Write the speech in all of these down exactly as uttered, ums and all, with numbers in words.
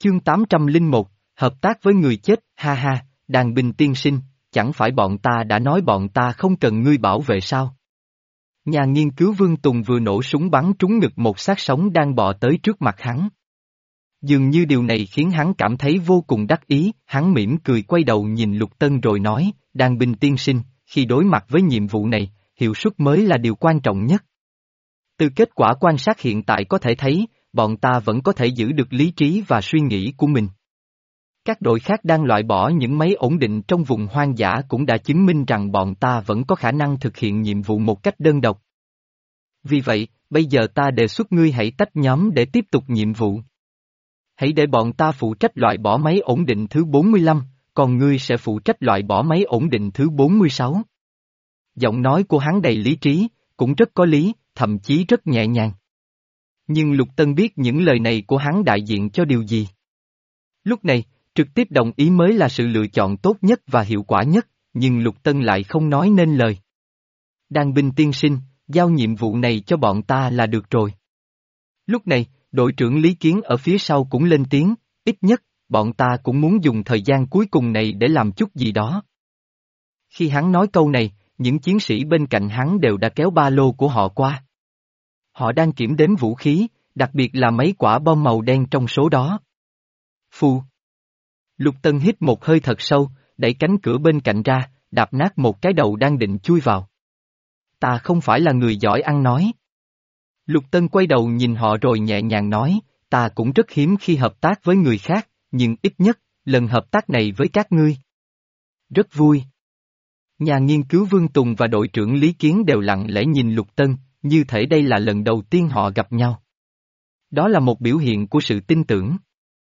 Chương tám trăm lẻ một, hợp tác với người chết, ha ha, Đàn Bình tiên sinh, chẳng phải bọn ta đã nói bọn ta không cần ngươi bảo vệ sao? Nhà nghiên cứu Vương Tùng vừa nổ súng bắn trúng ngực một xác sống đang bò tới trước mặt hắn. Dường như điều này khiến hắn cảm thấy vô cùng đắc ý, hắn mỉm cười quay đầu nhìn Lục Tân rồi nói, Đàn Bình tiên sinh, khi đối mặt với nhiệm vụ này, hiệu suất mới là điều quan trọng nhất. Từ kết quả quan sát hiện tại có thể thấy, bọn ta vẫn có thể giữ được lý trí và suy nghĩ của mình. Các đội khác đang loại bỏ những máy ổn định trong vùng hoang dã cũng đã chứng minh rằng bọn ta vẫn có khả năng thực hiện nhiệm vụ một cách đơn độc. Vì vậy, bây giờ ta đề xuất ngươi hãy tách nhóm để tiếp tục nhiệm vụ. Hãy để bọn ta phụ trách loại bỏ máy ổn định thứ bốn mươi lăm, còn ngươi sẽ phụ trách loại bỏ máy ổn định thứ bốn mươi sáu. Giọng nói của hắn đầy lý trí, cũng rất có lý, thậm chí rất nhẹ nhàng. Nhưng Lục Tân biết những lời này của hắn đại diện cho điều gì. Lúc này, trực tiếp đồng ý mới là sự lựa chọn tốt nhất và hiệu quả nhất, nhưng Lục Tân lại không nói nên lời. Đàn Bình tiên sinh, giao nhiệm vụ này cho bọn ta là được rồi. Lúc này, đội trưởng Lý Kiến ở phía sau cũng lên tiếng, ít nhất, bọn ta cũng muốn dùng thời gian cuối cùng này để làm chút gì đó. Khi hắn nói câu này, những chiến sĩ bên cạnh hắn đều đã kéo ba lô của họ qua. Họ đang kiểm đếm vũ khí, đặc biệt là mấy quả bom màu đen trong số đó. Phù. Lục Tân hít một hơi thật sâu, đẩy cánh cửa bên cạnh ra, đạp nát một cái đầu đang định chui vào. Ta không phải là người giỏi ăn nói. Lục Tân quay đầu nhìn họ rồi nhẹ nhàng nói, ta cũng rất hiếm khi hợp tác với người khác, nhưng ít nhất, lần hợp tác này với các ngươi. Rất vui. Nhà nghiên cứu Vương Tùng và đội trưởng Lý Kiến đều lặng lẽ nhìn Lục Tân, như thể đây là lần đầu tiên họ gặp nhau. Đó là một biểu hiện của sự tin tưởng.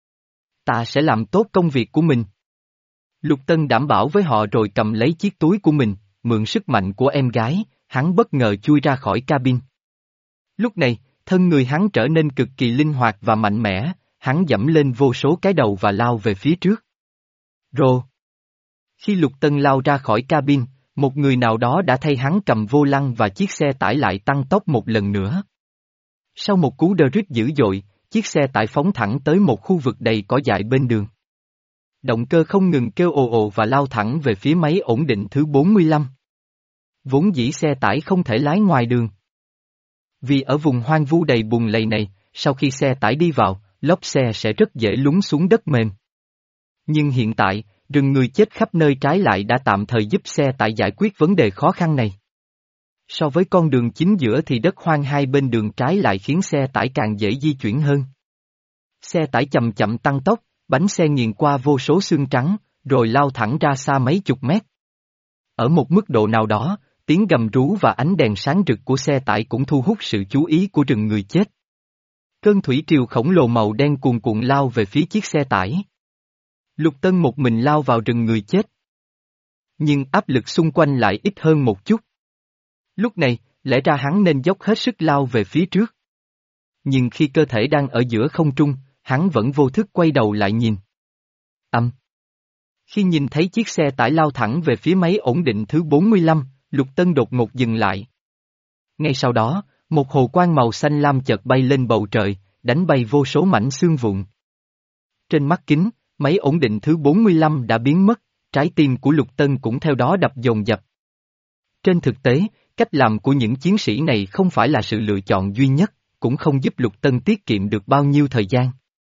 Ta sẽ làm tốt công việc của mình. Lục Tân đảm bảo với họ rồi cầm lấy chiếc túi của mình, mượn sức mạnh của em gái, hắn bất ngờ chui ra khỏi cabin. Lúc này, thân người hắn trở nên cực kỳ linh hoạt và mạnh mẽ, hắn dẫm lên vô số cái đầu và lao về phía trước. Rồ! Khi Lục Tân lao ra khỏi cabin, một người nào đó đã thay hắn cầm vô lăng và chiếc xe tải lại tăng tốc một lần nữa. Sau một cú đơ rít dữ dội, chiếc xe tải phóng thẳng tới một khu vực đầy cỏ dại bên đường. Động cơ không ngừng kêu ồ ồ và lao thẳng về phía máy ổn định thứ bốn mươi lăm. Vốn dĩ xe tải không thể lái ngoài đường. Vì ở vùng hoang vu đầy bùn lầy này, sau khi xe tải đi vào, lốp xe sẽ rất dễ lún xuống đất mềm. Nhưng hiện tại, rừng người chết khắp nơi trái lại đã tạm thời giúp xe tải giải quyết vấn đề khó khăn này. So với con đường chính giữa thì đất hoang hai bên đường trái lại khiến xe tải càng dễ di chuyển hơn. Xe tải chậm chậm tăng tốc, bánh xe nghiền qua vô số xương trắng, rồi lao thẳng ra xa mấy chục mét. Ở một mức độ nào đó, tiếng gầm rú và ánh đèn sáng rực của xe tải cũng thu hút sự chú ý của rừng người chết. Cơn thủy triều khổng lồ màu đen cuồn cuộn lao về phía chiếc xe tải. Lục Tân một mình lao vào rừng người chết. Nhưng áp lực xung quanh lại ít hơn một chút. Lúc này, lẽ ra hắn nên dốc hết sức lao về phía trước. Nhưng khi cơ thể đang ở giữa không trung, hắn vẫn vô thức quay đầu lại nhìn. Âm. Khi nhìn thấy chiếc xe tải lao thẳng về phía máy ổn định thứ bốn mươi lăm, Lục Tân đột ngột dừng lại. Ngay sau đó, một hồ quang màu xanh lam chợt bay lên bầu trời, đánh bay vô số mảnh xương vụn. Trên mắt kính, máy ổn định thứ bốn mươi lăm đã biến mất, trái tim của Lục Tân cũng theo đó đập dồn dập. Trên thực tế, cách làm của những chiến sĩ này không phải là sự lựa chọn duy nhất, cũng không giúp Lục Tân tiết kiệm được bao nhiêu thời gian.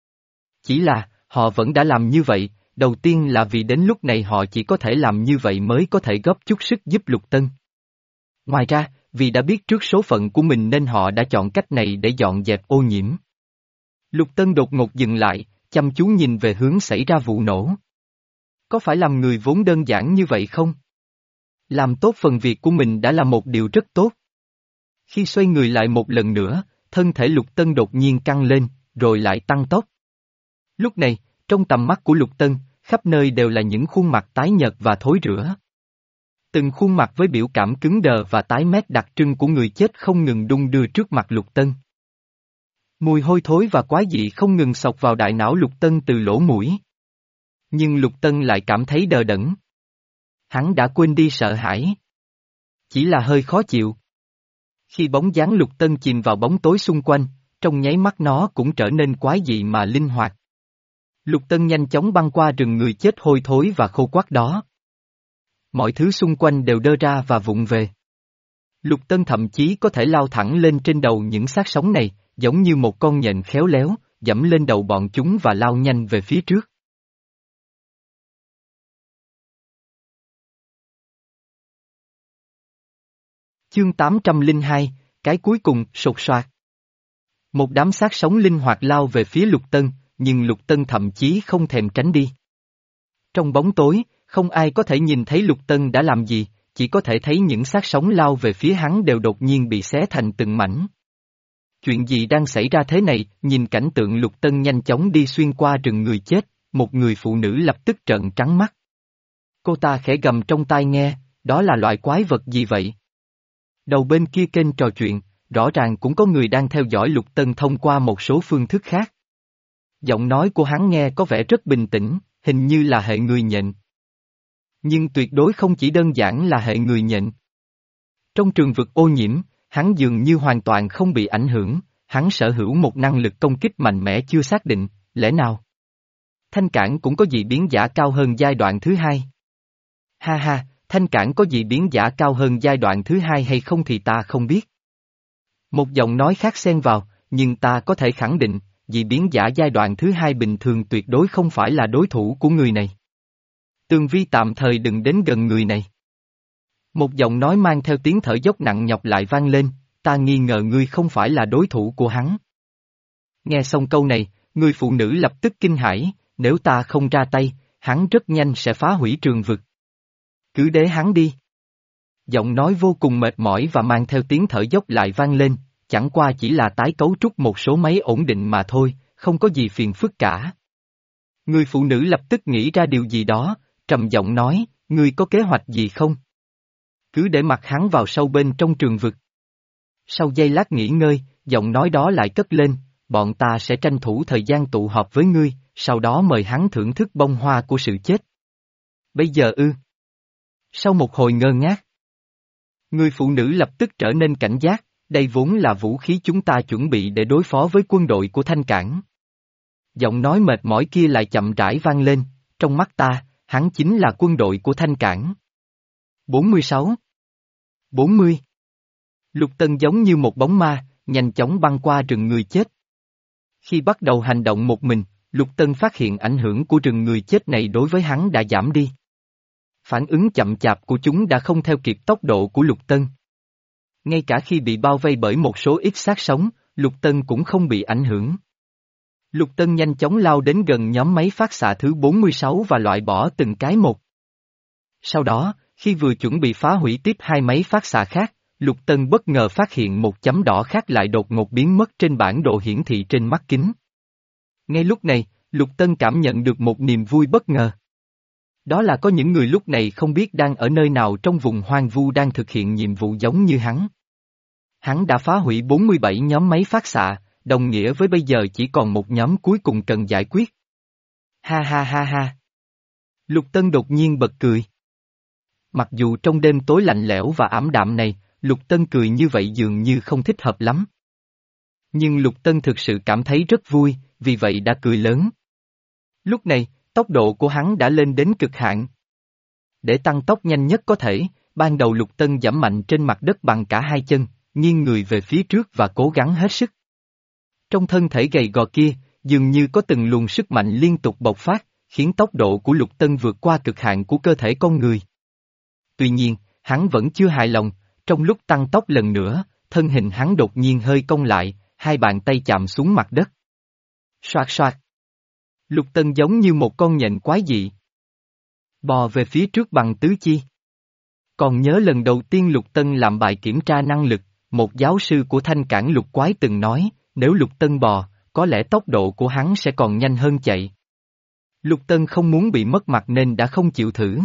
Chỉ là, họ vẫn đã làm như vậy, đầu tiên là vì đến lúc này họ chỉ có thể làm như vậy mới có thể góp chút sức giúp Lục Tân. Ngoài ra, vì đã biết trước số phận của mình nên họ đã chọn cách này để dọn dẹp ô nhiễm. Lục Tân đột ngột dừng lại, chăm chú nhìn về hướng xảy ra vụ nổ. Có phải làm người vốn đơn giản như vậy không? Làm tốt phần việc của mình đã là một điều rất tốt. Khi xoay người lại một lần nữa, thân thể Lục Tân đột nhiên căng lên, rồi lại tăng tốc. Lúc này, trong tầm mắt của Lục Tân, khắp nơi đều là những khuôn mặt tái nhợt và thối rữa. Từng khuôn mặt với biểu cảm cứng đờ và tái mét đặc trưng của người chết không ngừng đung đưa trước mặt Lục Tân. Mùi hôi thối và quái dị không ngừng xộc vào đại não Lục Tân từ lỗ mũi. Nhưng Lục Tân lại cảm thấy đờ đẫn. Hắn đã quên đi sợ hãi. Chỉ là hơi khó chịu. Khi bóng dáng Lục Tân chìm vào bóng tối xung quanh, trong nháy mắt nó cũng trở nên quái dị mà linh hoạt. Lục Tân nhanh chóng băng qua rừng người chết hôi thối và khô quắt đó. Mọi thứ xung quanh đều đơ ra và vụng về. Lục Tân thậm chí có thể lao thẳng lên trên đầu những xác sống này, giống như một con nhện khéo léo, dẫm lên đầu bọn chúng và lao nhanh về phía trước. Chương tám trăm lẻ hai, cái cuối cùng, sột soạt. Một đám xác sống linh hoạt lao về phía Lục Tân, nhưng Lục Tân thậm chí không thèm tránh đi. Trong bóng tối, không ai có thể nhìn thấy Lục Tân đã làm gì, chỉ có thể thấy những xác sống lao về phía hắn đều đột nhiên bị xé thành từng mảnh. Chuyện gì đang xảy ra thế này? Nhìn cảnh tượng Lục Tân nhanh chóng đi xuyên qua rừng người chết, một người phụ nữ lập tức trợn trắng mắt. Cô ta khẽ gầm trong tai nghe, đó là loại quái vật gì vậy? Đầu bên kia kênh trò chuyện, rõ ràng cũng có người đang theo dõi Lục Tân thông qua một số phương thức khác. Giọng nói của hắn nghe có vẻ rất bình tĩnh, hình như là hệ người nhện. Nhưng tuyệt đối không chỉ đơn giản là hệ người nhện. Trong trường vực ô nhiễm, hắn dường như hoàn toàn không bị ảnh hưởng, hắn sở hữu một năng lực công kích mạnh mẽ chưa xác định, lẽ nào? Thanh Cảng cũng có dị biến giả cao hơn giai đoạn thứ hai. Ha ha, Thanh Cảng có dị biến giả cao hơn giai đoạn thứ hai hay không thì ta không biết. Một giọng nói khác xen vào, nhưng ta có thể khẳng định, dị biến giả giai đoạn thứ hai bình thường tuyệt đối không phải là đối thủ của người này. Tường Vi tạm thời đừng đến gần người này. Một giọng nói mang theo tiếng thở dốc nặng nhọc lại vang lên, ta nghi ngờ ngươi không phải là đối thủ của hắn. Nghe xong câu này, người phụ nữ lập tức kinh hãi, nếu ta không ra tay, hắn rất nhanh sẽ phá hủy trường vực. Cứ để hắn đi. Giọng nói vô cùng mệt mỏi và mang theo tiếng thở dốc lại vang lên, chẳng qua chỉ là tái cấu trúc một số máy ổn định mà thôi, không có gì phiền phức cả. Người phụ nữ lập tức nghĩ ra điều gì đó, trầm giọng nói, ngươi có kế hoạch gì không? Cứ để mặc hắn vào sâu bên trong trường vực. Sau giây lát nghỉ ngơi, giọng nói đó lại cất lên, bọn ta sẽ tranh thủ thời gian tụ họp với ngươi, sau đó mời hắn thưởng thức bông hoa của sự chết. Bây giờ ư? Sau một hồi ngơ ngác, người phụ nữ lập tức trở nên cảnh giác, đây vốn là vũ khí chúng ta chuẩn bị để đối phó với quân đội của Thanh Cảng. Giọng nói mệt mỏi kia lại chậm rãi vang lên, trong mắt ta, hắn chính là quân đội của Thanh Cảng. bốn mươi sáu. bốn mươi. Lục Tân giống như một bóng ma, nhanh chóng băng qua rừng người chết. Khi bắt đầu hành động một mình, Lục Tân phát hiện ảnh hưởng của rừng người chết này đối với hắn đã giảm đi. Phản ứng chậm chạp của chúng đã không theo kịp tốc độ của Lục Tân. Ngay cả khi bị bao vây bởi một số ít xác sống, Lục Tân cũng không bị ảnh hưởng. Lục Tân nhanh chóng lao đến gần nhóm máy phát xạ thứ bốn mươi sáu và loại bỏ từng cái một. Sau đó, khi vừa chuẩn bị phá hủy tiếp hai máy phát xạ khác, Lục Tân bất ngờ phát hiện một chấm đỏ khác lại đột ngột biến mất trên bản đồ hiển thị trên mắt kính. Ngay lúc này, Lục Tân cảm nhận được một niềm vui bất ngờ. Đó là có những người lúc này không biết đang ở nơi nào trong vùng hoang vu đang thực hiện nhiệm vụ giống như hắn. Hắn đã phá hủy bốn mươi bảy nhóm máy phát xạ, đồng nghĩa với bây giờ chỉ còn một nhóm cuối cùng cần giải quyết. Ha ha ha ha. Lục Tân đột nhiên bật cười. Mặc dù trong đêm tối lạnh lẽo và ảm đạm này, Lục Tân cười như vậy dường như không thích hợp lắm. Nhưng Lục Tân thực sự cảm thấy rất vui, vì vậy đã cười lớn. Lúc này, tốc độ của hắn đã lên đến cực hạn. Để tăng tốc nhanh nhất có thể, ban đầu Lục Tân giẫm mạnh trên mặt đất bằng cả hai chân, nghiêng người về phía trước và cố gắng hết sức. Trong thân thể gầy gò kia, dường như có từng luồng sức mạnh liên tục bộc phát, khiến tốc độ của Lục Tân vượt qua cực hạn của cơ thể con người. Tuy nhiên, hắn vẫn chưa hài lòng, trong lúc tăng tốc lần nữa, thân hình hắn đột nhiên hơi cong lại, hai bàn tay chạm xuống mặt đất. Soạt soạt. Lục Tân giống như một con nhện quái dị. Bò về phía trước bằng tứ chi. Còn nhớ lần đầu tiên Lục Tân làm bài kiểm tra năng lực, một giáo sư của Thanh Cảng Lục Quái từng nói, nếu Lục Tân bò, có lẽ tốc độ của hắn sẽ còn nhanh hơn chạy. Lục Tân không muốn bị mất mặt nên đã không chịu thử.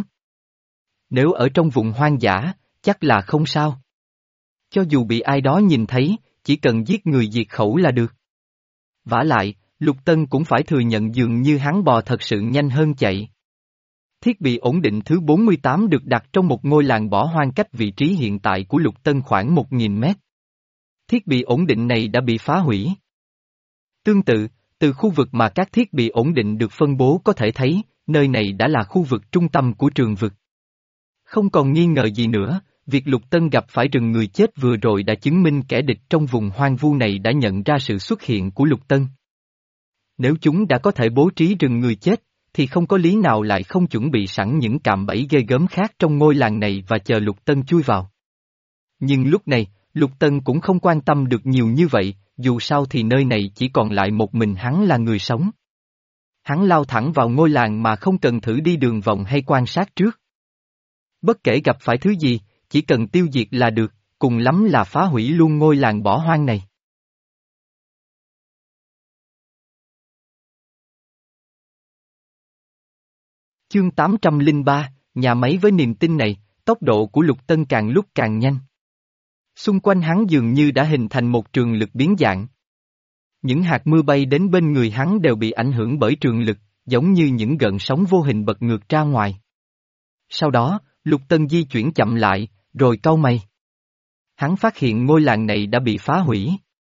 Nếu ở trong vùng hoang dã, chắc là không sao. Cho dù bị ai đó nhìn thấy, chỉ cần giết người diệt khẩu là được. Vả lại, Lục Tân cũng phải thừa nhận dường như hắn bò thật sự nhanh hơn chạy. Thiết bị ổn định thứ bốn mươi tám được đặt trong một ngôi làng bỏ hoang cách vị trí hiện tại của Lục Tân khoảng một nghìn mét. Thiết bị ổn định này đã bị phá hủy. Tương tự, từ khu vực mà các thiết bị ổn định được phân bố có thể thấy, nơi này đã là khu vực trung tâm của trường vực. Không còn nghi ngờ gì nữa, việc Lục Tân gặp phải rừng người chết vừa rồi đã chứng minh kẻ địch trong vùng hoang vu này đã nhận ra sự xuất hiện của Lục Tân. Nếu chúng đã có thể bố trí rừng người chết, thì không có lý nào lại không chuẩn bị sẵn những cạm bẫy ghê gớm khác trong ngôi làng này và chờ Lục Tân chui vào. Nhưng lúc này, Lục Tân cũng không quan tâm được nhiều như vậy, dù sao thì nơi này chỉ còn lại một mình hắn là người sống. Hắn lao thẳng vào ngôi làng mà không cần thử đi đường vòng hay quan sát trước. Bất kể gặp phải thứ gì, chỉ cần tiêu diệt là được, cùng lắm là phá hủy luôn ngôi làng bỏ hoang này. Chương tám trăm lẻ ba, nhà máy với niềm tin này, tốc độ của Lục Tân càng lúc càng nhanh. Xung quanh hắn dường như đã hình thành một trường lực biến dạng. Những hạt mưa bay đến bên người hắn đều bị ảnh hưởng bởi trường lực, giống như những gợn sóng vô hình bật ngược ra ngoài. Sau đó, Lục Tân di chuyển chậm lại, rồi cau mày. Hắn phát hiện ngôi làng này đã bị phá hủy.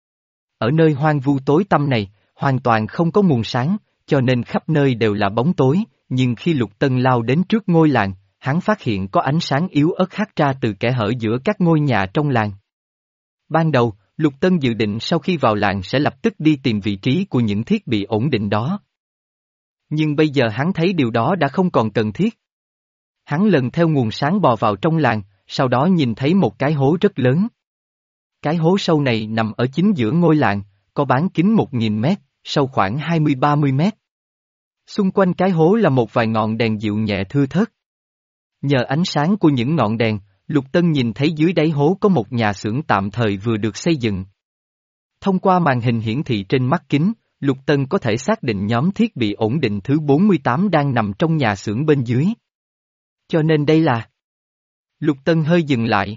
Ở nơi hoang vu tối tăm này, hoàn toàn không có nguồn sáng, cho nên khắp nơi đều là bóng tối, nhưng khi Lục Tân lao đến trước ngôi làng, hắn phát hiện có ánh sáng yếu ớt hắt ra từ kẽ hở giữa các ngôi nhà trong làng. Ban đầu, Lục Tân dự định sau khi vào làng sẽ lập tức đi tìm vị trí của những thiết bị ổn định đó. Nhưng bây giờ hắn thấy điều đó đã không còn cần thiết. Hắn lần theo nguồn sáng bò vào trong làng, sau đó nhìn thấy một cái hố rất lớn. Cái hố sâu này nằm ở chính giữa ngôi làng, có bán kính một nghìn mét, sâu khoảng hai mươi ba mươi mét. Xung quanh cái hố là một vài ngọn đèn dịu nhẹ thưa thớt. Nhờ ánh sáng của những ngọn đèn, Lục Tân nhìn thấy dưới đáy hố có một nhà xưởng tạm thời vừa được xây dựng. Thông qua màn hình hiển thị trên mắt kính, Lục Tân có thể xác định nhóm thiết bị ổn định thứ bốn mươi tám đang nằm trong nhà xưởng bên dưới. Cho nên đây là... Lục Tân hơi dừng lại.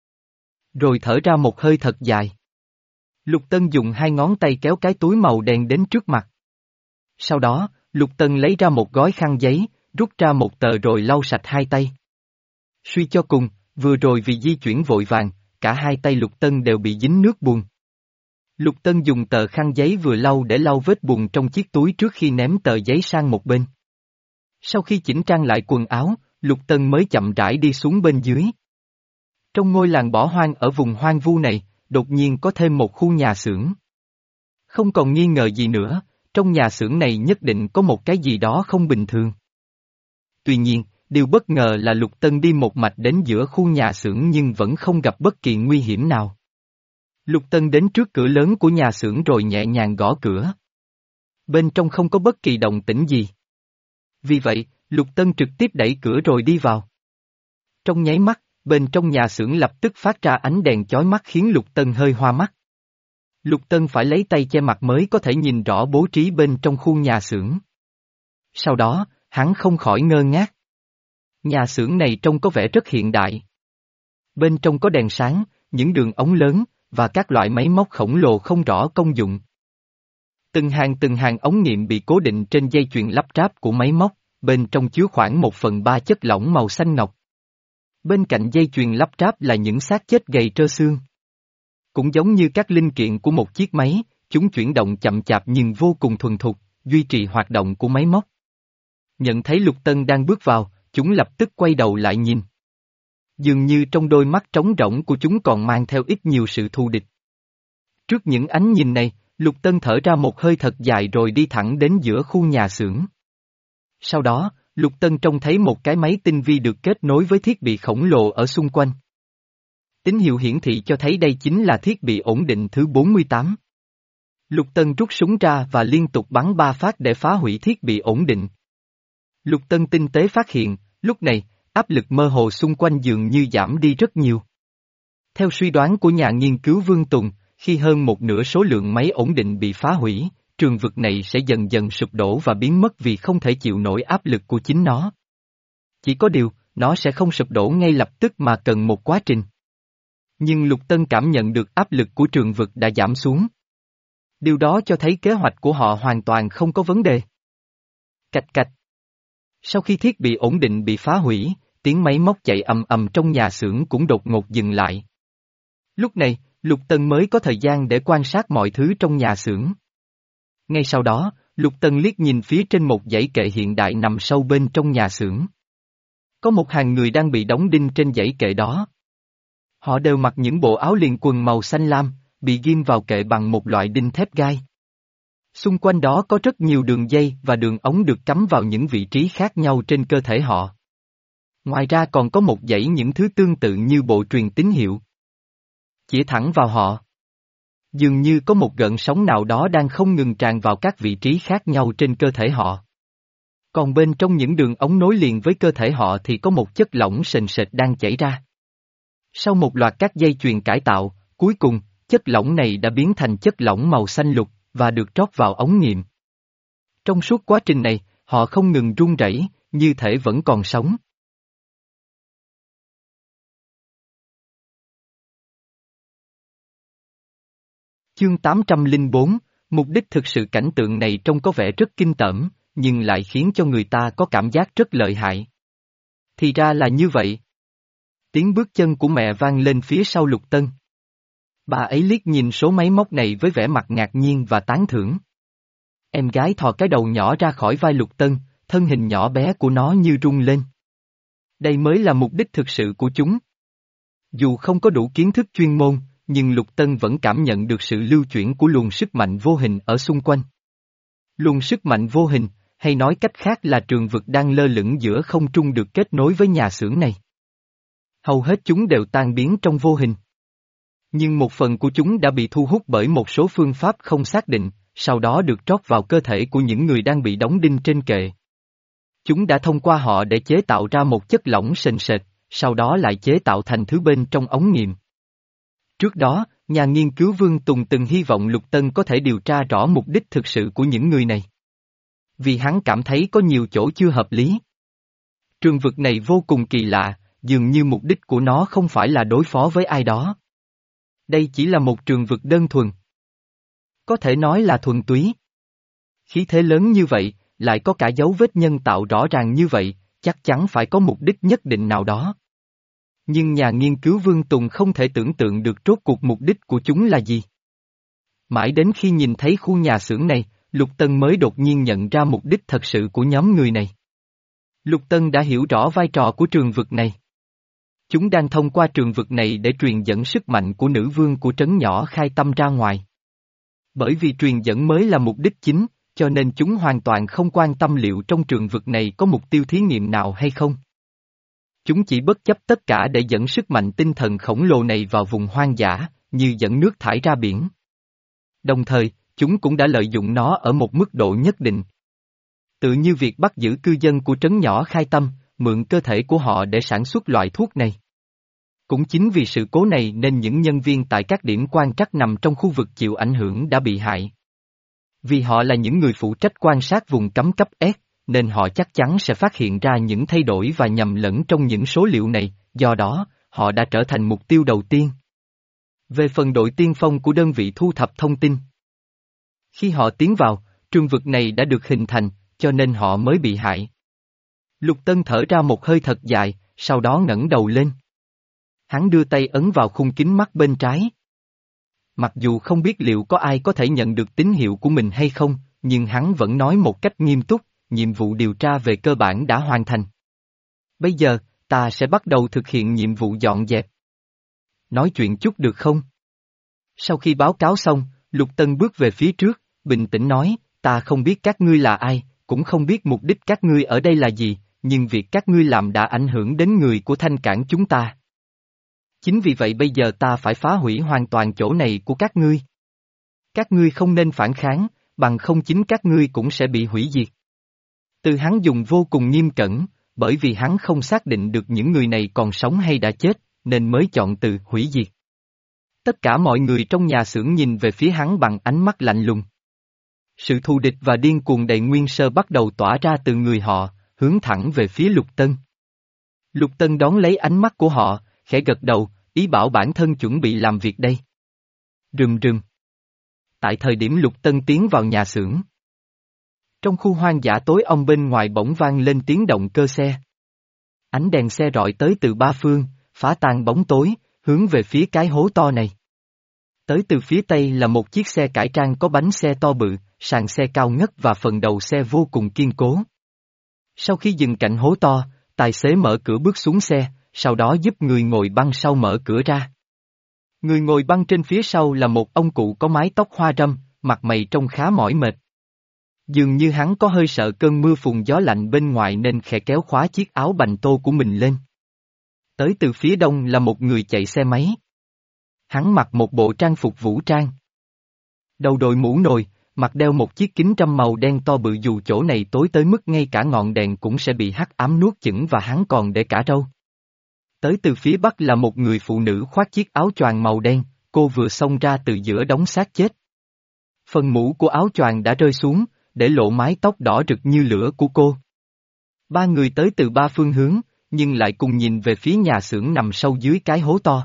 Rồi thở ra một hơi thật dài. Lục Tân dùng hai ngón tay kéo cái túi màu đen đến trước mặt. Sau đó, Lục Tân lấy ra một gói khăn giấy, rút ra một tờ rồi lau sạch hai tay. Suy cho cùng, vừa rồi vì di chuyển vội vàng, cả hai tay Lục Tân đều bị dính nước bùn. Lục Tân dùng tờ khăn giấy vừa lau để lau vết bùn trong chiếc túi trước khi ném tờ giấy sang một bên. Sau khi chỉnh trang lại quần áo, Lục Tân mới chậm rãi đi xuống bên dưới. Trong ngôi làng bỏ hoang ở vùng hoang vu này, đột nhiên có thêm một khu nhà xưởng. Không còn nghi ngờ gì nữa, trong nhà xưởng này nhất định có một cái gì đó không bình thường. Tuy nhiên, điều bất ngờ là Lục Tân đi một mạch đến giữa khu nhà xưởng nhưng vẫn không gặp bất kỳ nguy hiểm nào. Lục Tân đến trước cửa lớn của nhà xưởng rồi nhẹ nhàng gõ cửa. Bên trong không có bất kỳ động tĩnh gì. Vì vậy, Lục Tân trực tiếp đẩy cửa rồi đi vào. Trong nháy mắt, bên trong nhà xưởng lập tức phát ra ánh đèn chói mắt khiến Lục Tân hơi hoa mắt. Lục Tân phải lấy tay che mặt mới có thể nhìn rõ bố trí bên trong khu nhà xưởng. Sau đó, hắn không khỏi ngơ ngác. Nhà xưởng này trông có vẻ rất hiện đại. Bên trong có đèn sáng, những đường ống lớn, và các loại máy móc khổng lồ không rõ công dụng. Từng hàng từng hàng ống nghiệm bị cố định trên dây chuyền lắp ráp của máy móc, bên trong chứa khoảng một phần ba chất lỏng màu xanh ngọc. Bên cạnh dây chuyền lắp ráp là những xác chết gầy trơ xương. Cũng giống như các linh kiện của một chiếc máy, chúng chuyển động chậm chạp nhưng vô cùng thuần thục, duy trì hoạt động của máy móc. Nhận thấy Lục Tân đang bước vào, chúng lập tức quay đầu lại nhìn. Dường như trong đôi mắt trống rỗng của chúng còn mang theo ít nhiều sự thù địch. Trước những ánh nhìn này, Lục Tân thở ra một hơi thật dài rồi đi thẳng đến giữa khu nhà xưởng. Sau đó, Lục Tân trông thấy một cái máy tinh vi được kết nối với thiết bị khổng lồ ở xung quanh. Tín hiệu hiển thị cho thấy đây chính là thiết bị ổn định thứ bốn mươi tám. Lục Tân rút súng ra và liên tục bắn ba phát để phá hủy thiết bị ổn định. Lục Tân tinh tế phát hiện, lúc này, áp lực mơ hồ xung quanh dường như giảm đi rất nhiều. Theo suy đoán của nhà nghiên cứu Vương Tùng, khi hơn một nửa số lượng máy ổn định bị phá hủy, trường vực này sẽ dần dần sụp đổ và biến mất vì không thể chịu nổi áp lực của chính nó. Chỉ có điều, nó sẽ không sụp đổ ngay lập tức mà cần một quá trình. Nhưng Lục Tân cảm nhận được áp lực của trường vực đã giảm xuống. Điều đó cho thấy kế hoạch của họ hoàn toàn không có vấn đề. Cạch cạch. Sau khi thiết bị ổn định bị phá hủy, tiếng máy móc chạy ầm ầm trong nhà xưởng cũng đột ngột dừng lại. Lúc này, Lục Tân mới có thời gian để quan sát mọi thứ trong nhà xưởng. Ngay sau đó, Lục Tân liếc nhìn phía trên một dãy kệ hiện đại nằm sâu bên trong nhà xưởng. Có một hàng người đang bị đóng đinh trên dãy kệ đó. Họ đều mặc những bộ áo liền quần màu xanh lam, bị ghim vào kệ bằng một loại đinh thép gai. Xung quanh đó có rất nhiều đường dây và đường ống được cắm vào những vị trí khác nhau trên cơ thể họ. Ngoài ra còn có một dãy những thứ tương tự như bộ truyền tín hiệu. Chỉ thẳng vào họ. Dường như có một gợn sóng nào đó đang không ngừng tràn vào các vị trí khác nhau trên cơ thể họ. Còn bên trong những đường ống nối liền với cơ thể họ thì có một chất lỏng sền sệt đang chảy ra. Sau một loạt các dây chuyền cải tạo, cuối cùng, chất lỏng này đã biến thành chất lỏng màu xanh lục, và được trót vào ống nghiệm. Trong suốt quá trình này, họ không ngừng run rẩy, như thể vẫn còn sống. Chương tám trăm lẻ bốn, mục đích thực sự cảnh tượng này trông có vẻ rất kinh tởm, nhưng lại khiến cho người ta có cảm giác rất lợi hại. Thì ra là như vậy. Tiếng bước chân của mẹ vang lên phía sau Lục Tân. Bà ấy liếc nhìn số máy móc này với vẻ mặt ngạc nhiên và tán thưởng. Em gái thò cái đầu nhỏ ra khỏi vai Lục Tân, thân hình nhỏ bé của nó như rung lên. Đây mới là mục đích thực sự của chúng. Dù không có đủ kiến thức chuyên môn, nhưng Lục Tân vẫn cảm nhận được sự lưu chuyển của luồng sức mạnh vô hình ở xung quanh. Luồng sức mạnh vô hình, hay nói cách khác là trường vực đang lơ lửng giữa không trung được kết nối với nhà xưởng này. Hầu hết chúng đều tan biến trong vô hình. Nhưng một phần của chúng đã bị thu hút bởi một số phương pháp không xác định, sau đó được trót vào cơ thể của những người đang bị đóng đinh trên kệ. Chúng đã thông qua họ để chế tạo ra một chất lỏng sền sệt, sau đó lại chế tạo thành thứ bên trong ống nghiệm. Trước đó, nhà nghiên cứu Vương Tùng từng hy vọng Lục Tân có thể điều tra rõ mục đích thực sự của những người này. Vì hắn cảm thấy có nhiều chỗ chưa hợp lý. Trường vực này vô cùng kỳ lạ, dường như mục đích của nó không phải là đối phó với ai đó. Đây chỉ là một trường vực đơn thuần. Có thể nói là thuần túy. Khí thế lớn như vậy, lại có cả dấu vết nhân tạo rõ ràng như vậy, chắc chắn phải có mục đích nhất định nào đó. Nhưng nhà nghiên cứu Vương Tùng không thể tưởng tượng được rốt cuộc mục đích của chúng là gì. Mãi đến khi nhìn thấy khu nhà xưởng này, Lục Tân mới đột nhiên nhận ra mục đích thật sự của nhóm người này. Lục Tân đã hiểu rõ vai trò của trường vực này. Chúng đang thông qua trường vực này để truyền dẫn sức mạnh của nữ vương của trấn nhỏ Khai Tâm ra ngoài. Bởi vì truyền dẫn mới là mục đích chính, cho nên chúng hoàn toàn không quan tâm liệu trong trường vực này có mục tiêu thí nghiệm nào hay không. Chúng chỉ bất chấp tất cả để dẫn sức mạnh tinh thần khổng lồ này vào vùng hoang dã, như dẫn nước thải ra biển. Đồng thời, chúng cũng đã lợi dụng nó ở một mức độ nhất định. Tự như việc bắt giữ cư dân của trấn nhỏ Khai Tâm, mượn cơ thể của họ để sản xuất loại thuốc này. Cũng chính vì sự cố này nên những nhân viên tại các điểm quan trắc nằm trong khu vực chịu ảnh hưởng đã bị hại. Vì họ là những người phụ trách quan sát vùng cấm cấp S, nên họ chắc chắn sẽ phát hiện ra những thay đổi và nhầm lẫn trong những số liệu này, do đó, họ đã trở thành mục tiêu đầu tiên. Về phần đội tiên phong của đơn vị thu thập thông tin. Khi họ tiến vào, trường vực này đã được hình thành, cho nên họ mới bị hại. Lục Tân thở ra một hơi thật dài, sau đó ngẩng đầu lên. Hắn đưa tay ấn vào khung kính mắt bên trái. Mặc dù không biết liệu có ai có thể nhận được tín hiệu của mình hay không, nhưng hắn vẫn nói một cách nghiêm túc, nhiệm vụ điều tra về cơ bản đã hoàn thành. Bây giờ, ta sẽ bắt đầu thực hiện nhiệm vụ dọn dẹp. Nói chuyện chút được không? Sau khi báo cáo xong, Lục Tân bước về phía trước, bình tĩnh nói, ta không biết các ngươi là ai, cũng không biết mục đích các ngươi ở đây là gì, nhưng việc các ngươi làm đã ảnh hưởng đến người của Thanh Cảng chúng ta. Chính vì vậy bây giờ ta phải phá hủy hoàn toàn chỗ này của các ngươi. Các ngươi không nên phản kháng, bằng không chính các ngươi cũng sẽ bị hủy diệt. Từ hắn dùng vô cùng nghiêm cẩn, bởi vì hắn không xác định được những người này còn sống hay đã chết, nên mới chọn từ hủy diệt. Tất cả mọi người trong nhà xưởng nhìn về phía hắn bằng ánh mắt lạnh lùng. Sự thù địch và điên cuồng đầy nguyên sơ bắt đầu tỏa ra từ người họ, hướng thẳng về phía Lục Tân. Lục Tân đón lấy ánh mắt của họ, khẽ gật đầu, ý bảo bản thân chuẩn bị làm việc đây. Rườm rườm. Tại thời điểm Lục Tân tiến vào nhà xưởng. Trong khu hoang dã tối om bên ngoài bỗng vang lên tiếng động cơ xe. Ánh đèn xe rọi tới từ ba phương, phá tan bóng tối, hướng về phía cái hố to này. Tới từ phía tây là một chiếc xe cải trang có bánh xe to bự, sàn xe cao ngất và phần đầu xe vô cùng kiên cố. Sau khi dừng cạnh hố to, tài xế mở cửa bước xuống xe, sau đó giúp người ngồi băng sau mở cửa ra. Người ngồi băng trên phía sau là một ông cụ có mái tóc hoa râm, mặt mày trông khá mỏi mệt. Dường như hắn có hơi sợ cơn mưa phùn gió lạnh bên ngoài nên khẽ kéo khóa chiếc áo bành tô của mình lên. Tới từ phía đông là một người chạy xe máy. Hắn mặc một bộ trang phục vũ trang. Đầu đội mũ nồi, mặt đeo một chiếc kính râm màu đen to bự, dù chỗ này tối tới mức ngay cả ngọn đèn cũng sẽ bị hắc ám nuốt chửng, và hắn còn để cả râu. Tới từ phía bắc là một người phụ nữ khoác chiếc áo choàng màu đen, cô vừa xông ra từ giữa đống xác chết. Phần mũ của áo choàng đã rơi xuống, để lộ mái tóc đỏ rực như lửa của cô. Ba người tới từ ba phương hướng, nhưng lại cùng nhìn về phía nhà xưởng nằm sâu dưới cái hố to.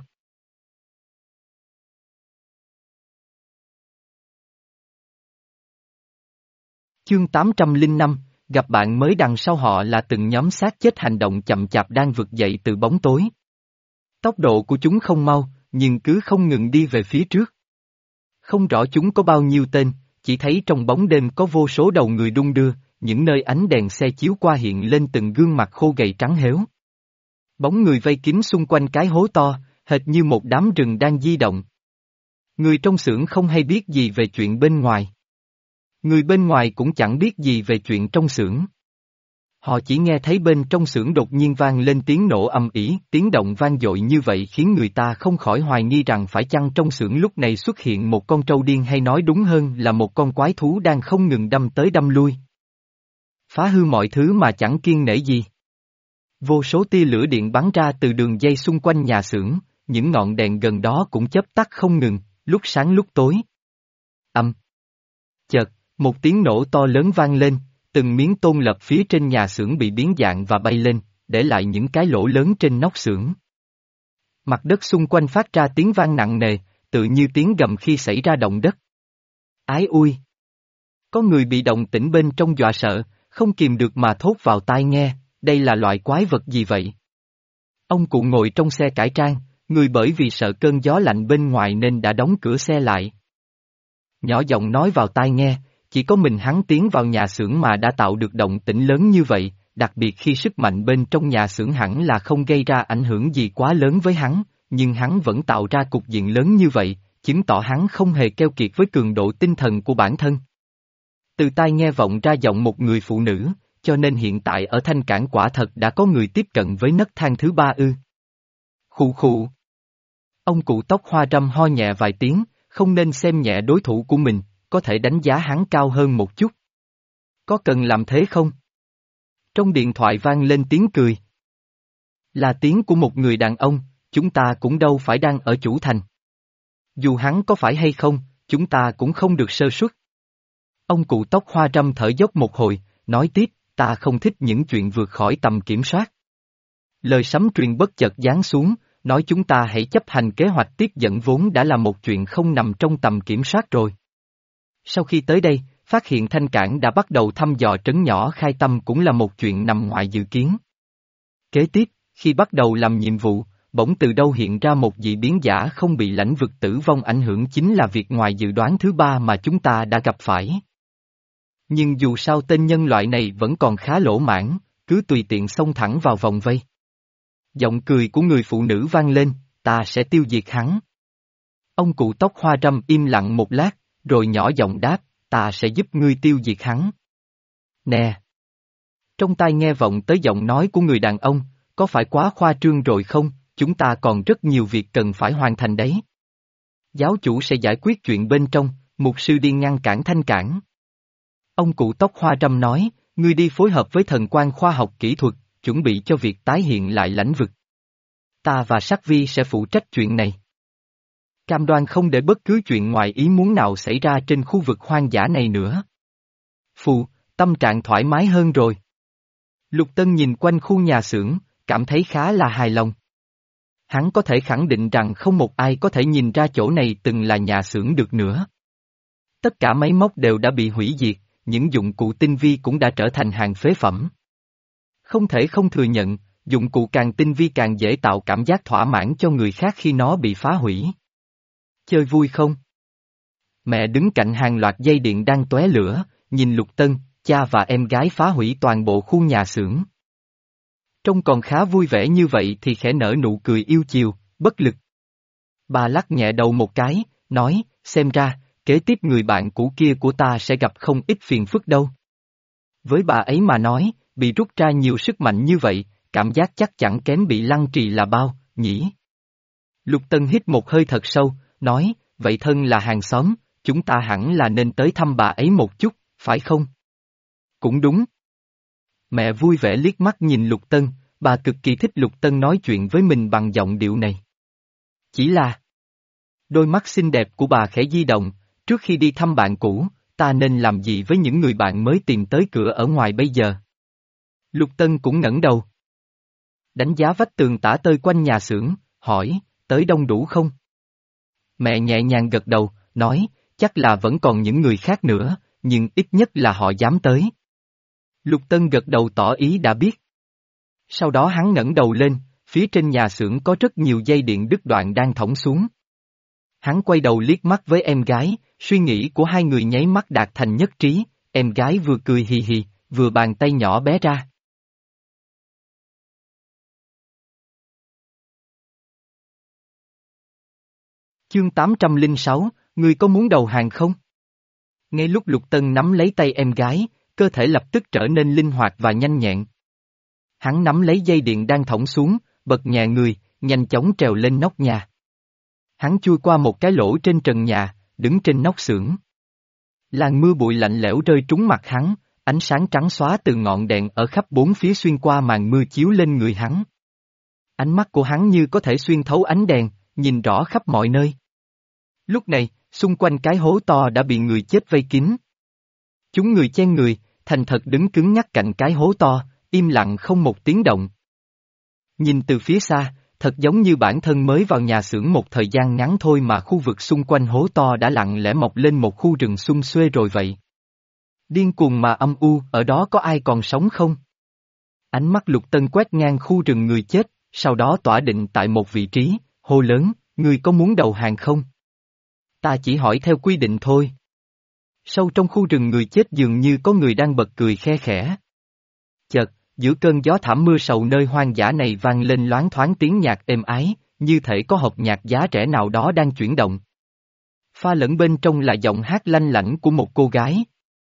Chương tám trăm lẻ năm, gặp bạn mới. Đằng sau họ là từng nhóm xác chết hành động chậm chạp đang vực dậy từ bóng tối. Tốc độ của chúng không mau, nhưng cứ không ngừng đi về phía trước. Không rõ chúng có bao nhiêu tên, chỉ thấy trong bóng đêm có vô số đầu người đung đưa, những nơi ánh đèn xe chiếu qua hiện lên từng gương mặt khô gầy trắng héo. Bóng người vây kín xung quanh cái hố to, hệt như một đám rừng đang di động. Người trong xưởng không hay biết gì về chuyện bên ngoài. Người bên ngoài cũng chẳng biết gì về chuyện trong xưởng. Họ chỉ nghe thấy bên trong xưởng đột nhiên vang lên tiếng nổ ầm ĩ, tiếng động vang dội như vậy khiến người ta không khỏi hoài nghi rằng phải chăng trong xưởng lúc này xuất hiện một con trâu điên, hay nói đúng hơn là một con quái thú đang không ngừng đâm tới đâm lui. Phá hư mọi thứ mà chẳng kiêng nể gì. Vô số tia lửa điện bắn ra từ đường dây xung quanh nhà xưởng, những ngọn đèn gần đó cũng chớp tắt không ngừng, lúc sáng lúc tối. Âm. Chợt, một tiếng nổ to lớn vang lên, từng miếng tôn lập phía trên nhà xưởng bị biến dạng và bay lên, để lại những cái lỗ lớn trên nóc xưởng. Mặt đất xung quanh phát ra tiếng vang nặng nề, tự như tiếng gầm khi xảy ra động đất. Ái ui! Có người bị động tĩnh bên trong dọa sợ, không kìm được mà thốt vào tai nghe, đây là loại quái vật gì vậy? Ông cụ ngồi trong xe cải trang, người bởi vì sợ cơn gió lạnh bên ngoài nên đã đóng cửa xe lại. Nhỏ giọng nói vào tai nghe, chỉ có mình hắn tiến vào nhà xưởng mà đã tạo được động tĩnh lớn như vậy, đặc biệt khi sức mạnh bên trong nhà xưởng hẳn là không gây ra ảnh hưởng gì quá lớn với hắn, nhưng hắn vẫn tạo ra cục diện lớn như vậy, chứng tỏ hắn không hề keo kiệt với cường độ tinh thần của bản thân. Từ tai nghe vọng ra giọng một người phụ nữ, cho nên hiện tại ở Thanh Cảng quả thật đã có người tiếp cận với nấc thang thứ ba ư. Khụ khụ. Ông cụ tóc hoa râm ho nhẹ vài tiếng, không nên xem nhẹ đối thủ của mình, có thể đánh giá hắn cao hơn một chút. Có cần làm thế không? Trong điện thoại vang lên tiếng cười. Là tiếng của một người đàn ông, chúng ta cũng đâu phải đang ở chủ thành. Dù hắn có phải hay không, chúng ta cũng không được sơ suất. Ông cụ tóc hoa râm thở dốc một hồi, nói tiếp, ta không thích những chuyện vượt khỏi tầm kiểm soát. Lời sấm truyền bất chợt giáng xuống, nói chúng ta hãy chấp hành kế hoạch tiếp dẫn vốn đã là một chuyện không nằm trong tầm kiểm soát rồi. Sau khi tới đây, phát hiện Thanh Cảng đã bắt đầu thăm dò trấn nhỏ Khai Tâm cũng là một chuyện nằm ngoài dự kiến. Kế tiếp, khi bắt đầu làm nhiệm vụ, bỗng từ đâu hiện ra một dị biến giả không bị lãnh vực tử vong ảnh hưởng, chính là việc ngoài dự đoán thứ ba mà chúng ta đã gặp phải. Nhưng dù sao tên nhân loại này vẫn còn khá lỗ mãn, cứ tùy tiện xông thẳng vào vòng vây. Giọng cười của người phụ nữ vang lên, ta sẽ tiêu diệt hắn. Ông cụ tóc hoa râm im lặng một lát, rồi nhỏ giọng đáp, ta sẽ giúp ngươi tiêu diệt hắn. Nè! Trong tai nghe vọng tới giọng nói của người đàn ông, có phải quá khoa trương rồi không, chúng ta còn rất nhiều việc cần phải hoàn thành đấy. Giáo chủ sẽ giải quyết chuyện bên trong, mục sư đi ngăn cản Thanh Cảng. Ông cụ tóc hoa râm nói, ngươi đi phối hợp với thần quan khoa học kỹ thuật, chuẩn bị cho việc tái hiện lại lãnh vực. Ta và Sắc Vi sẽ phụ trách chuyện này. Cam đoan không để bất cứ chuyện ngoài ý muốn nào xảy ra trên khu vực hoang dã này nữa. Phù, tâm trạng thoải mái hơn rồi. Lục Tân nhìn quanh khu nhà xưởng, cảm thấy khá là hài lòng. Hắn có thể khẳng định rằng không một ai có thể nhìn ra chỗ này từng là nhà xưởng được nữa. Tất cả máy móc đều đã bị hủy diệt, những dụng cụ tinh vi cũng đã trở thành hàng phế phẩm. Không thể không thừa nhận, dụng cụ càng tinh vi càng dễ tạo cảm giác thỏa mãn cho người khác khi nó bị phá hủy. Chơi vui không? Mẹ đứng cạnh hàng loạt dây điện đang tóe lửa, nhìn Lục Tân, cha và em gái phá hủy toàn bộ khu nhà xưởng. Trông còn khá vui vẻ như vậy thì khẽ nở nụ cười yêu chiều, bất lực. Bà lắc nhẹ đầu một cái, nói, xem ra, kế tiếp người bạn cũ kia của ta sẽ gặp không ít phiền phức đâu. Với bà ấy mà nói, bị rút ra nhiều sức mạnh như vậy, cảm giác chắc chẳng kém bị lăng trì là bao, nhỉ? Lục Tân hít một hơi thật sâu, nói, vậy thân là hàng xóm, chúng ta hẳn là nên tới thăm bà ấy một chút, phải không? Cũng đúng. Mẹ vui vẻ liếc mắt nhìn Lục Tân, bà cực kỳ thích Lục Tân nói chuyện với mình bằng giọng điệu này. Chỉ là... Đôi mắt xinh đẹp của bà khẽ di động, trước khi đi thăm bạn cũ, ta nên làm gì với những người bạn mới tìm tới cửa ở ngoài bây giờ? Lục Tân cũng ngẩng đầu. Đánh giá vách tường tả tơi quanh nhà xưởng, hỏi, tới đông đủ không? Mẹ nhẹ nhàng gật đầu, nói, chắc là vẫn còn những người khác nữa, nhưng ít nhất là họ dám tới. Lục Tân gật đầu tỏ ý đã biết. Sau đó hắn ngẩng đầu lên, phía trên nhà xưởng có rất nhiều dây điện đứt đoạn đang thõng xuống. Hắn quay đầu liếc mắt với em gái, suy nghĩ của hai người nháy mắt đạt thành nhất trí, em gái vừa cười hì hì, vừa bàn tay nhỏ bé ra. Chương tám trăm lẻ sáu, ngươi có muốn đầu hàng không? Ngay lúc Lục Tân nắm lấy tay em gái, cơ thể lập tức trở nên linh hoạt và nhanh nhẹn. Hắn nắm lấy dây điện đang thõng xuống, bật nhẹ người, nhanh chóng trèo lên nóc nhà. Hắn chui qua một cái lỗ trên trần nhà, đứng trên nóc xưởng. Làn mưa bụi lạnh lẽo rơi trúng mặt hắn, ánh sáng trắng xóa từ ngọn đèn ở khắp bốn phía xuyên qua màn mưa chiếu lên người hắn. Ánh mắt của hắn như có thể xuyên thấu ánh đèn, nhìn rõ khắp mọi nơi. Lúc này, xung quanh cái hố to đã bị người chết vây kín. Chúng người chen người, thành thật đứng cứng nhắc cạnh cái hố to, im lặng không một tiếng động. Nhìn từ phía xa, thật giống như bản thân mới vào nhà xưởng một thời gian ngắn thôi mà khu vực xung quanh hố to đã lặng lẽ mọc lên một khu rừng sum xuê rồi vậy. Điên cuồng mà âm u, ở đó có ai còn sống không? Ánh mắt Lục Tân quét ngang khu rừng người chết, sau đó tỏa định tại một vị trí, hô lớn, ngươi có muốn đầu hàng không? Ta chỉ hỏi theo quy định thôi. Sâu trong khu rừng người chết dường như có người đang bật cười khe khẽ. Chợt, giữa cơn gió thảm mưa sầu nơi hoang dã này vang lên loáng thoáng tiếng nhạc êm ái, như thể có hộp nhạc giá rẻ nào đó đang chuyển động. Pha lẫn bên trong là giọng hát lanh lảnh của một cô gái.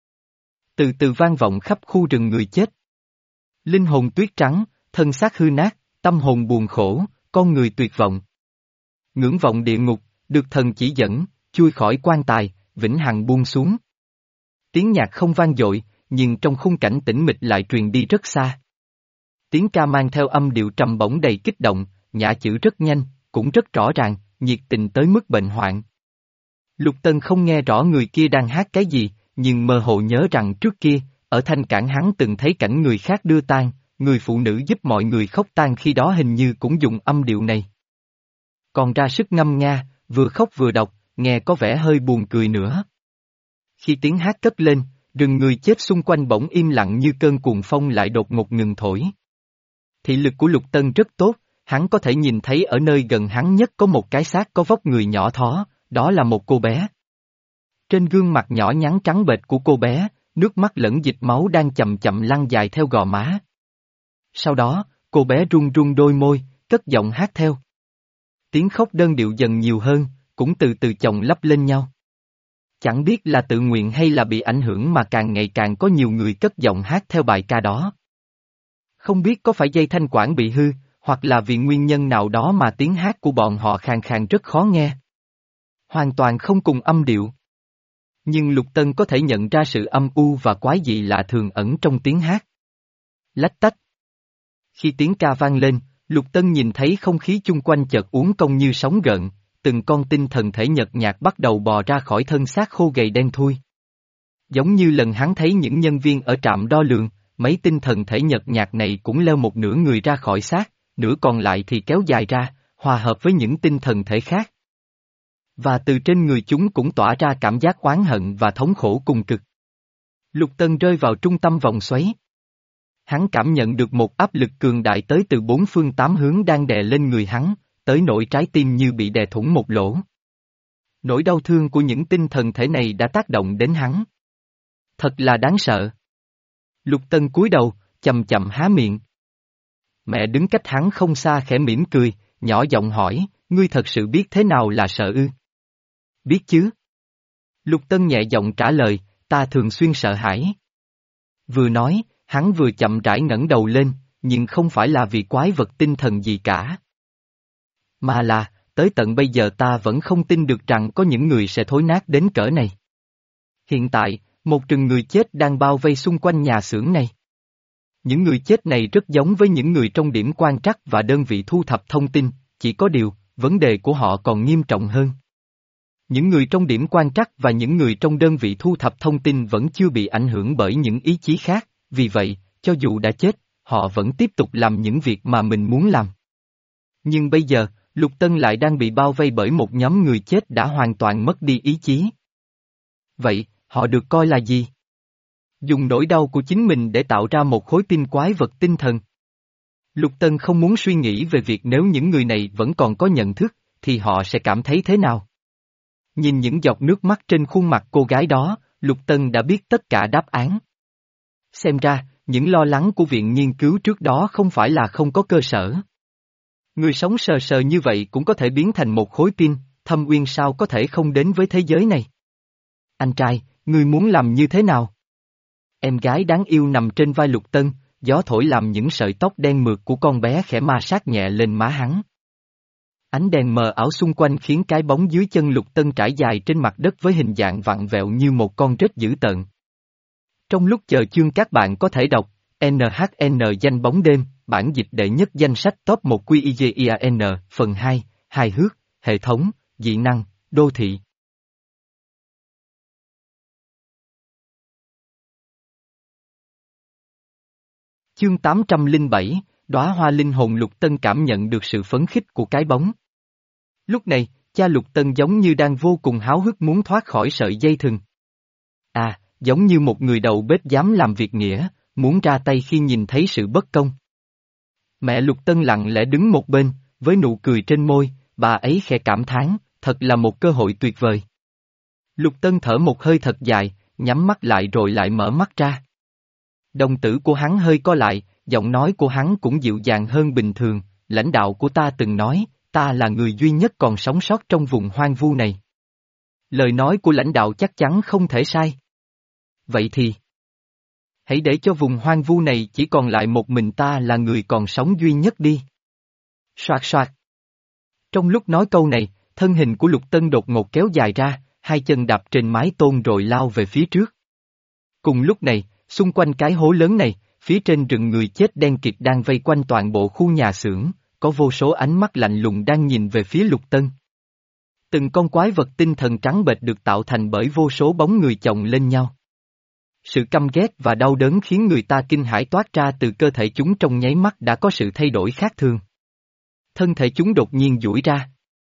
Từ từ vang vọng khắp khu rừng người chết. Linh hồn tuyết trắng, thân xác hư nát, tâm hồn buồn khổ, con người tuyệt vọng. Ngưỡng vọng địa ngục, được thần chỉ dẫn, chui khỏi quan tài, vĩnh hằng buông xuống. Tiếng nhạc không vang dội, nhưng trong khung cảnh tĩnh mịch lại truyền đi rất xa. Tiếng ca mang theo âm điệu trầm bổng đầy kích động, nhả chữ rất nhanh, cũng rất rõ ràng, nhiệt tình tới mức bệnh hoạn. Lục Tân không nghe rõ người kia đang hát cái gì, nhưng mơ hồ nhớ rằng trước kia, ở Thanh Cảng hắn từng thấy cảnh người khác đưa tang, người phụ nữ giúp mọi người khóc tang khi đó hình như cũng dùng âm điệu này. Còn ra sức ngâm nga, vừa khóc vừa đọc, nghe có vẻ hơi buồn cười nữa. Khi tiếng hát cất lên, rừng người chết xung quanh bỗng im lặng như cơn cuồng phong lại đột ngột ngừng thổi. Thị lực của Lục Tân rất tốt, hắn có thể nhìn thấy ở nơi gần hắn nhất có một cái xác có vóc người nhỏ thó, đó là một cô bé. Trên gương mặt nhỏ nhắn trắng bệch của cô bé, nước mắt lẫn dịch máu đang chậm chậm lăn dài theo gò má. Sau đó, cô bé run run đôi môi, cất giọng hát theo. Tiếng khóc đơn điệu dần nhiều hơn, cũng từ từ chồng lấp lên nhau. Chẳng biết là tự nguyện hay là bị ảnh hưởng mà càng ngày càng có nhiều người cất giọng hát theo bài ca đó. Không biết có phải dây thanh quản bị hư, hoặc là vì nguyên nhân nào đó mà tiếng hát của bọn họ khàn khàn rất khó nghe. Hoàn toàn không cùng âm điệu. Nhưng Lục Tân có thể nhận ra sự âm u và quái dị lạ thường ẩn trong tiếng hát. Lách tách. Khi tiếng ca vang lên, Lục Tân nhìn thấy không khí chung quanh chợt uốn cong như sóng gợn, từng con tinh thần thể nhợt nhạt bắt đầu bò ra khỏi thân xác khô gầy đen thui. Giống như lần hắn thấy những nhân viên ở trạm đo lường, mấy tinh thần thể nhợt nhạt này cũng leo một nửa người ra khỏi xác, nửa còn lại thì kéo dài ra, hòa hợp với những tinh thần thể khác. Và từ trên người chúng cũng tỏa ra cảm giác oán hận và thống khổ cùng cực. Lục Tân rơi vào trung tâm vòng xoáy. Hắn cảm nhận được một áp lực cường đại tới từ bốn phương tám hướng đang đè lên người hắn, tới nỗi trái tim như bị đè thủng một lỗ. Nỗi đau thương của những tinh thần thể này đã tác động đến hắn. Thật là đáng sợ. Lục Tân cúi đầu, chậm chậm há miệng. Mẹ đứng cách hắn không xa khẽ mỉm cười, nhỏ giọng hỏi, ngươi thật sự biết thế nào là sợ ư? Biết chứ. Lục Tân nhẹ giọng trả lời, ta thường xuyên sợ hãi. Vừa nói, hắn vừa chậm rãi ngẩng đầu lên, nhưng không phải là vì quái vật tinh thần gì cả. Mà là, tới tận bây giờ ta vẫn không tin được rằng có những người sẽ thối nát đến cỡ này. Hiện tại, một rừng người chết đang bao vây xung quanh nhà xưởng này. Những người chết này rất giống với những người trong điểm quan trắc và đơn vị thu thập thông tin, chỉ có điều, vấn đề của họ còn nghiêm trọng hơn. Những người trong điểm quan trắc và những người trong đơn vị thu thập thông tin vẫn chưa bị ảnh hưởng bởi những ý chí khác, vì vậy, cho dù đã chết, họ vẫn tiếp tục làm những việc mà mình muốn làm. Nhưng bây giờ, Lục Tân lại đang bị bao vây bởi một nhóm người chết đã hoàn toàn mất đi ý chí. Vậy, họ được coi là gì? Dùng nỗi đau của chính mình để tạo ra một khối tinh quái vật tinh thần. Lục Tân không muốn suy nghĩ về việc nếu những người này vẫn còn có nhận thức, thì họ sẽ cảm thấy thế nào. Nhìn những giọt nước mắt trên khuôn mặt cô gái đó, Lục Tân đã biết tất cả đáp án. Xem ra, những lo lắng của viện nghiên cứu trước đó không phải là không có cơ sở. Người sống sờ sờ như vậy cũng có thể biến thành một khối tin, Thâm Uyên sao có thể không đến với thế giới này? Anh trai, ngươi muốn làm như thế nào? Em gái đáng yêu nằm trên vai Lục Tân, gió thổi làm những sợi tóc đen mượt của con bé khẽ ma sát nhẹ lên má hắn. Ánh đèn mờ ảo xung quanh khiến cái bóng dưới chân Lục Tân trải dài trên mặt đất với hình dạng vặn vẹo như một con rết dữ tợn. Trong lúc chờ chương các bạn có thể đọc, en hát en danh bóng đêm, bản dịch đệ nhất danh sách top một quy i giê i a en, phần hai, hài hước, hệ thống, dị năng, đô thị. Chương tám trăm lẻ bảy, đóa hoa linh hồn. Lục Tân cảm nhận được sự phấn khích của cái bóng. Lúc này, cha Lục Tân giống như đang vô cùng háo hức muốn thoát khỏi sợi dây thừng. À, giống như một người đầu bếp dám làm việc nghĩa, muốn ra tay khi nhìn thấy sự bất công. Mẹ Lục Tân lặng lẽ đứng một bên, với nụ cười trên môi, bà ấy khẽ cảm thán, thật là một cơ hội tuyệt vời. Lục Tân thở một hơi thật dài, nhắm mắt lại rồi lại mở mắt ra. Đồng tử của hắn hơi co lại, giọng nói của hắn cũng dịu dàng hơn bình thường, lãnh đạo của ta từng nói, ta là người duy nhất còn sống sót trong vùng hoang vu này. Lời nói của lãnh đạo chắc chắn không thể sai. Vậy thì, hãy để cho vùng hoang vu này chỉ còn lại một mình ta là người còn sống duy nhất đi. Soạt soạt. Trong lúc nói câu này, thân hình của Lục Tân đột ngột kéo dài ra, hai chân đạp trên mái tôn rồi lao về phía trước. Cùng lúc này, xung quanh cái hố lớn này, phía trên rừng người chết đen kịt đang vây quanh toàn bộ khu nhà xưởng, có vô số ánh mắt lạnh lùng đang nhìn về phía Lục Tân. Từng con quái vật tinh thần trắng bệch được tạo thành bởi vô số bóng người chồng lên nhau. Sự căm ghét và đau đớn khiến người ta kinh hãi toát ra từ cơ thể chúng, trong nháy mắt đã có sự thay đổi khác thường. Thân thể chúng đột nhiên duỗi ra,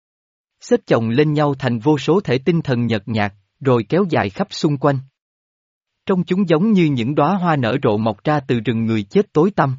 xếp chồng lên nhau thành vô số thể tinh thần nhợt nhạt, rồi kéo dài khắp xung quanh. Trông chúng giống như những đóa hoa nở rộ mọc ra từ rừng người chết tối tăm.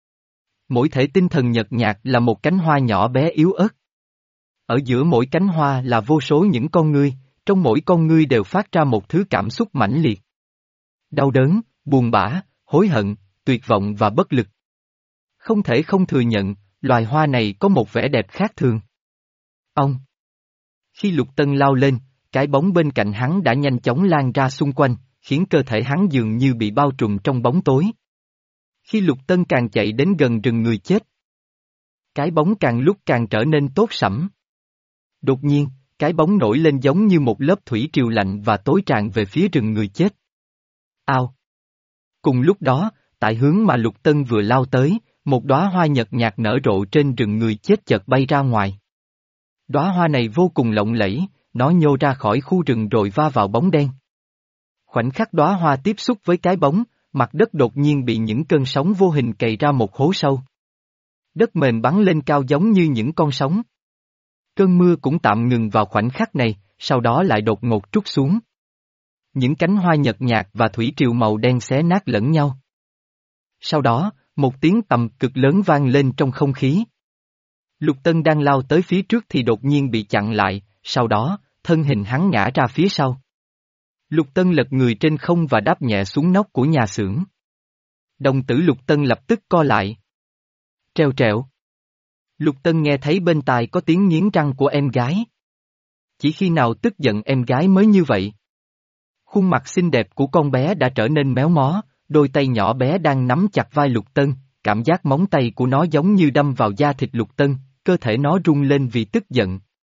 Mỗi thể tinh thần nhợt nhạt là một cánh hoa nhỏ bé yếu ớt. Ở giữa mỗi cánh hoa là vô số những con ngươi, trong mỗi con ngươi đều phát ra một thứ cảm xúc mãnh liệt. Đau đớn, buồn bã, hối hận, tuyệt vọng và bất lực. Không thể không thừa nhận, loài hoa này có một vẻ đẹp khác thường. Ông. Khi Lục Tân lao lên, cái bóng bên cạnh hắn đã nhanh chóng lan ra xung quanh, khiến cơ thể hắn dường như bị bao trùm trong bóng tối. Khi Lục Tân càng chạy đến gần rừng người chết, cái bóng càng lúc càng trở nên tốt sẫm. Đột nhiên, cái bóng nổi lên giống như một lớp thủy triều lạnh và tối tràn về phía rừng người chết. Ao. Cùng lúc đó, tại hướng mà Lục Tân vừa lao tới, một đóa hoa nhợt nhạt nở rộ trên rừng người chết chợt bay ra ngoài. Đóa hoa này vô cùng lộng lẫy, nó nhô ra khỏi khu rừng rồi va vào bóng đen. Khoảnh khắc đóa hoa tiếp xúc với cái bóng, mặt đất đột nhiên bị những cơn sóng vô hình cày ra một hố sâu. Đất mềm bắn lên cao giống như những con sóng. Cơn mưa cũng tạm ngừng vào khoảnh khắc này, sau đó lại đột ngột trút xuống. Những cánh hoa nhợt nhạt và thủy triều màu đen xé nát lẫn nhau. Sau đó, một tiếng tầm cực lớn vang lên trong không khí. Lục Tân đang lao tới phía trước thì đột nhiên bị chặn lại, sau đó, thân hình hắn ngã ra phía sau. Lục Tân lật người trên không và đáp nhẹ xuống nóc của nhà xưởng. Đồng tử Lục Tân lập tức co lại. Treo trẹo. Lục Tân nghe thấy bên tai có tiếng nghiến răng của em gái. Chỉ khi nào tức giận em gái mới như vậy. Khuôn mặt xinh đẹp của con bé đã trở nên méo mó, đôi tay nhỏ bé đang nắm chặt vai Lục Tân, cảm giác móng tay của nó giống như đâm vào da thịt Lục Tân, cơ thể nó rung lên vì tức giận.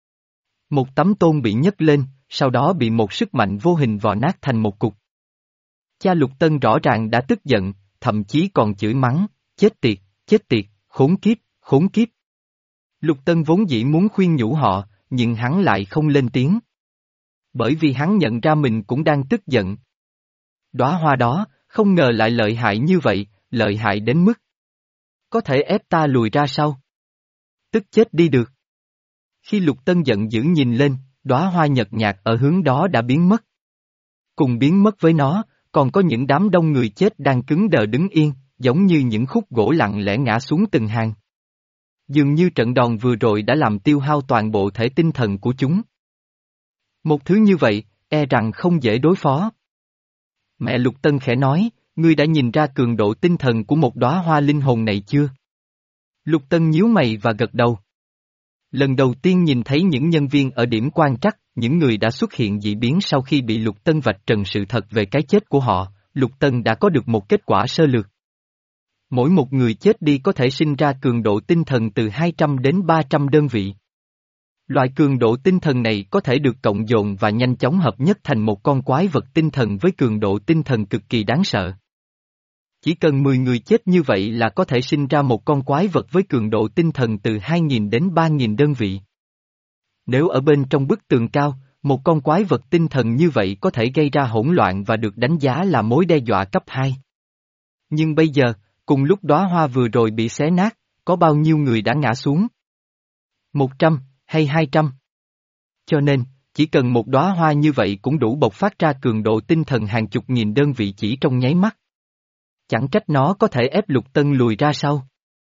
Một tấm tôn bị nhấc lên, sau đó bị một sức mạnh vô hình vò nát thành một cục. Cha Lục Tân rõ ràng đã tức giận, thậm chí còn chửi mắng, chết tiệt, chết tiệt, khốn kiếp, khốn kiếp. Lục Tân vốn dĩ muốn khuyên nhủ họ, nhưng hắn lại không lên tiếng. Bởi vì hắn nhận ra mình cũng đang tức giận. Đóa hoa đó, không ngờ lại lợi hại như vậy, lợi hại đến mức có thể ép ta lùi ra sau. Tức chết đi được. Khi Lục Tân giận dữ nhìn lên, đóa hoa nhợt nhạt ở hướng đó đã biến mất. Cùng biến mất với nó, còn có những đám đông người chết đang cứng đờ đứng yên, giống như những khúc gỗ lặng lẽ ngã xuống từng hàng. Dường như trận đòn vừa rồi đã làm tiêu hao toàn bộ thể tinh thần của chúng. Một thứ như vậy, e rằng không dễ đối phó. Mẹ Lục Tân khẽ nói, ngươi đã nhìn ra cường độ tinh thần của một đóa hoa linh hồn này chưa? Lục Tân nhíu mày và gật đầu. Lần đầu tiên nhìn thấy những nhân viên ở điểm quan trắc, những người đã xuất hiện dị biến sau khi bị Lục Tân vạch trần sự thật về cái chết của họ, Lục Tân đã có được một kết quả sơ lược. Mỗi một người chết đi có thể sinh ra cường độ tinh thần từ hai trăm đến ba trăm đơn vị. Loại cường độ tinh thần này có thể được cộng dồn và nhanh chóng hợp nhất thành một con quái vật tinh thần với cường độ tinh thần cực kỳ đáng sợ. Chỉ cần mười người chết như vậy là có thể sinh ra một con quái vật với cường độ tinh thần từ hai nghìn đến ba nghìn đơn vị. Nếu ở bên trong bức tường cao, một con quái vật tinh thần như vậy có thể gây ra hỗn loạn và được đánh giá là mối đe dọa cấp hai. Nhưng bây giờ, cùng lúc đóa hoa vừa rồi bị xé nát, có bao nhiêu người đã ngã xuống? Một trăm, hay hai trăm? Cho nên, chỉ cần một đóa hoa như vậy cũng đủ bộc phát ra cường độ tinh thần hàng chục nghìn đơn vị chỉ trong nháy mắt. Chẳng trách nó có thể ép Lục Tân lùi ra sau.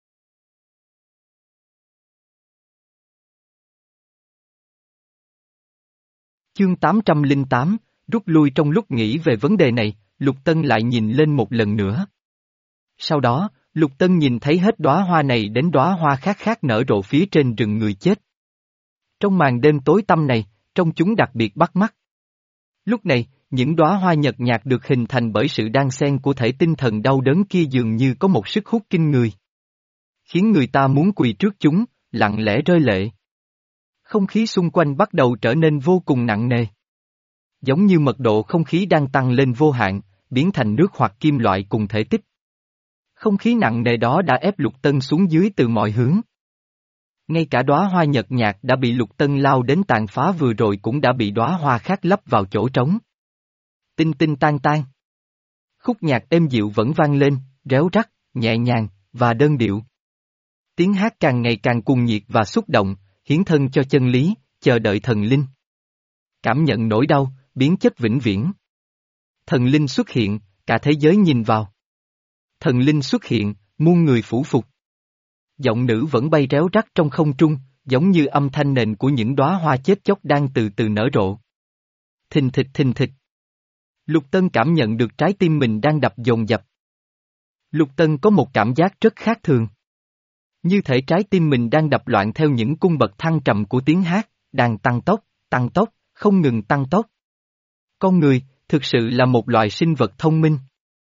Chương tám trăm lẻ tám, rút lui. Trong lúc nghĩ về vấn đề này, Lục Tân lại nhìn lên một lần nữa. Sau đó, Lục Tân nhìn thấy hết đóa hoa này đến đóa hoa khác khác nở rộ phía trên rừng người chết. Trong màn đêm tối tăm này, trông chúng đặc biệt bắt mắt. Lúc này, những đóa hoa nhợt nhạt được hình thành bởi sự đan xen của thể tinh thần đau đớn kia dường như có một sức hút kinh người. Khiến người ta muốn quỳ trước chúng, lặng lẽ rơi lệ. Không khí xung quanh bắt đầu trở nên vô cùng nặng nề. Giống như mật độ không khí đang tăng lên vô hạn, biến thành nước hoặc kim loại cùng thể tích. Không khí nặng nề đó đã ép Lục Tân xuống dưới từ mọi hướng. Ngay cả đóa hoa nhợt nhạt đã bị Lục Tân lao đến tàn phá vừa rồi cũng đã bị đóa hoa khác lấp vào chỗ trống. Tinh tinh tan tan. Khúc nhạc êm dịu vẫn vang lên, réo rắt, nhẹ nhàng, và đơn điệu. Tiếng hát càng ngày càng cuồng nhiệt và xúc động, hiến thân cho chân lý, chờ đợi thần linh. Cảm nhận nỗi đau, biến chất vĩnh viễn. Thần linh xuất hiện, cả thế giới nhìn vào. Thần linh xuất hiện, muôn người phủ phục. Giọng nữ vẫn bay réo rắt trong không trung, giống như âm thanh nền của những đóa hoa chết chóc đang từ từ nở rộ. Thình thịch thình thịch. Lục Tân cảm nhận được trái tim mình đang đập dồn dập. Lục Tân có một cảm giác rất khác thường. Như thể trái tim mình đang đập loạn theo những cung bậc thăng trầm của tiếng hát, đang tăng tốc, tăng tốc, không ngừng tăng tốc. Con người, thực sự là một loài sinh vật thông minh.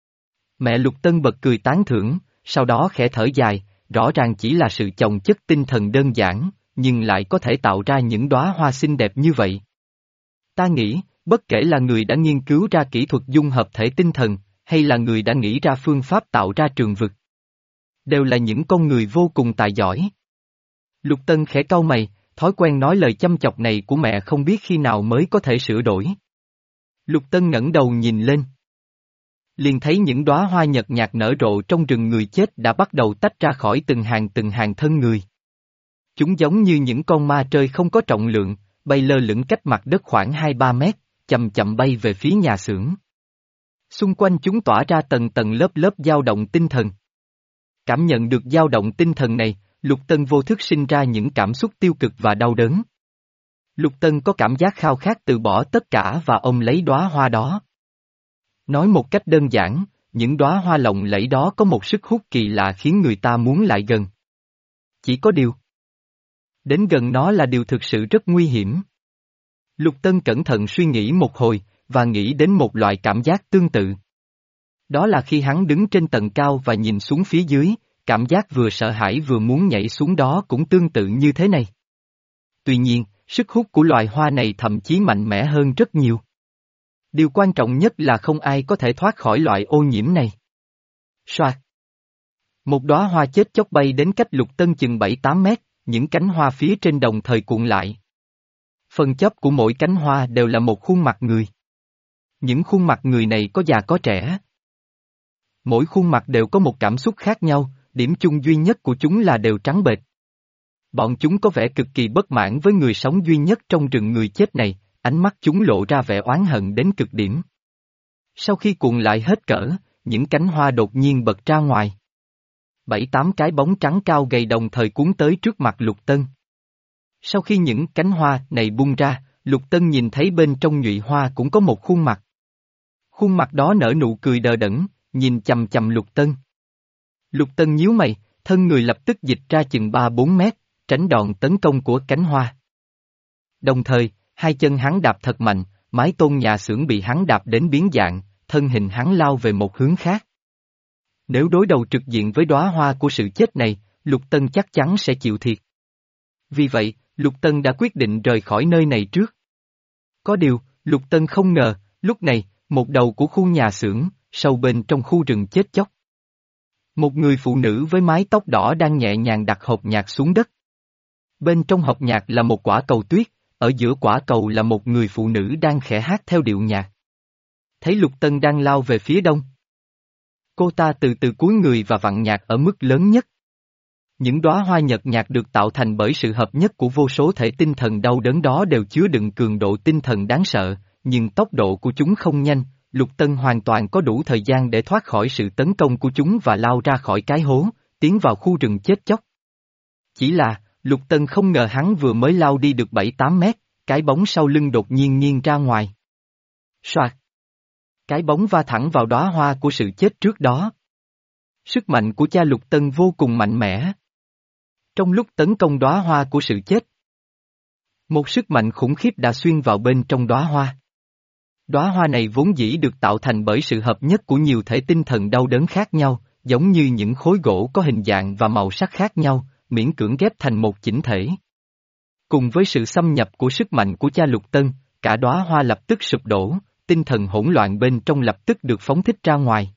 Mẹ Lục Tân bật cười tán thưởng, sau đó khẽ thở dài, rõ ràng chỉ là sự chồng chất tinh thần đơn giản, nhưng lại có thể tạo ra những đóa hoa xinh đẹp như vậy. Ta nghĩ, bất kể là người đã nghiên cứu ra kỹ thuật dung hợp thể tinh thần, hay là người đã nghĩ ra phương pháp tạo ra trường vực, đều là những con người vô cùng tài giỏi. Lục Tân khẽ cau mày, thói quen nói lời chăm chọc này của mẹ không biết khi nào mới có thể sửa đổi. Lục Tân ngẩng đầu nhìn lên. Liền thấy những đóa hoa nhợt nhạt nở rộ trong rừng người chết đã bắt đầu tách ra khỏi từng hàng từng hàng thân người. Chúng giống như những con ma trời không có trọng lượng, bay lơ lửng cách mặt đất khoảng hai ba mét, chậm chậm bay về phía nhà xưởng. Xung quanh chúng tỏa ra tầng tầng lớp lớp dao động tinh thần. Cảm nhận được dao động tinh thần này, Lục Tân vô thức sinh ra những cảm xúc tiêu cực và đau đớn. Lục Tân có cảm giác khao khát từ bỏ tất cả và ông lấy đóa hoa đó. Nói một cách đơn giản, những đóa hoa lộng lẫy đó có một sức hút kỳ lạ khiến người ta muốn lại gần. Chỉ có điều, đến gần nó là điều thực sự rất nguy hiểm. Lục Tân cẩn thận suy nghĩ một hồi, và nghĩ đến một loại cảm giác tương tự. Đó là khi hắn đứng trên tầng cao và nhìn xuống phía dưới, cảm giác vừa sợ hãi vừa muốn nhảy xuống đó cũng tương tự như thế này. Tuy nhiên, sức hút của loài hoa này thậm chí mạnh mẽ hơn rất nhiều. Điều quan trọng nhất là không ai có thể thoát khỏi loại ô nhiễm này. Soạt. Một đóa hoa chết chóc bay đến cách Lục Tân chừng bảy tám mét, những cánh hoa phía trên đồng thời cuộn lại. Phần chóp của mỗi cánh hoa đều là một khuôn mặt người. Những khuôn mặt người này có già có trẻ. Mỗi khuôn mặt đều có một cảm xúc khác nhau, điểm chung duy nhất của chúng là đều trắng bệch. Bọn chúng có vẻ cực kỳ bất mãn với người sống duy nhất trong rừng người chết này, ánh mắt chúng lộ ra vẻ oán hận đến cực điểm. Sau khi cuộn lại hết cỡ, những cánh hoa đột nhiên bật ra ngoài. Bảy tám cái bóng trắng cao gầy đồng thời cuốn tới trước mặt Lục Tân. Sau khi những cánh hoa này bung ra, Lục Tân nhìn thấy bên trong nhụy hoa cũng có một khuôn mặt. Khuôn mặt đó nở nụ cười đờ đẫn, nhìn chằm chằm Lục Tân. Lục Tân nhíu mày, thân người lập tức dịch ra chừng ba bốn mét, tránh đòn tấn công của cánh hoa. Đồng thời, hai chân hắn đạp thật mạnh, mái tôn nhà xưởng bị hắn đạp đến biến dạng, thân hình hắn lao về một hướng khác. Nếu đối đầu trực diện với đóa hoa của sự chết này, Lục Tân chắc chắn sẽ chịu thiệt. Vì vậy, Lục Tân đã quyết định rời khỏi nơi này trước. Có điều, Lục Tân không ngờ, lúc này, một đầu của khu nhà xưởng, sâu bên trong khu rừng chết chóc. Một người phụ nữ với mái tóc đỏ đang nhẹ nhàng đặt hộp nhạc xuống đất. Bên trong hộp nhạc là một quả cầu tuyết, ở giữa quả cầu là một người phụ nữ đang khẽ hát theo điệu nhạc. Thấy Lục Tân đang lao về phía đông. Cô ta từ từ cúi người và vặn nhạc ở mức lớn nhất. Những đóa hoa nhợt nhạt được tạo thành bởi sự hợp nhất của vô số thể tinh thần đau đớn đó đều chứa đựng cường độ tinh thần đáng sợ, nhưng tốc độ của chúng không nhanh, Lục Tân hoàn toàn có đủ thời gian để thoát khỏi sự tấn công của chúng và lao ra khỏi cái hố, tiến vào khu rừng chết chóc. Chỉ là, Lục Tân không ngờ hắn vừa mới lao đi được bảy tám mét, cái bóng sau lưng đột nhiên nghiêng ra ngoài. Soạt! Cái bóng va thẳng vào đóa hoa của sự chết trước đó. Sức mạnh của cha Lục Tân vô cùng mạnh mẽ. Trong lúc tấn công đóa hoa của sự chết, một sức mạnh khủng khiếp đã xuyên vào bên trong đóa hoa. Đóa hoa này vốn dĩ được tạo thành bởi sự hợp nhất của nhiều thể tinh thần đau đớn khác nhau, giống như những khối gỗ có hình dạng và màu sắc khác nhau, miễn cưỡng ghép thành một chỉnh thể. Cùng với sự xâm nhập của sức mạnh của cha Lục Tân, cả đóa hoa lập tức sụp đổ, tinh thần hỗn loạn bên trong lập tức được phóng thích ra ngoài.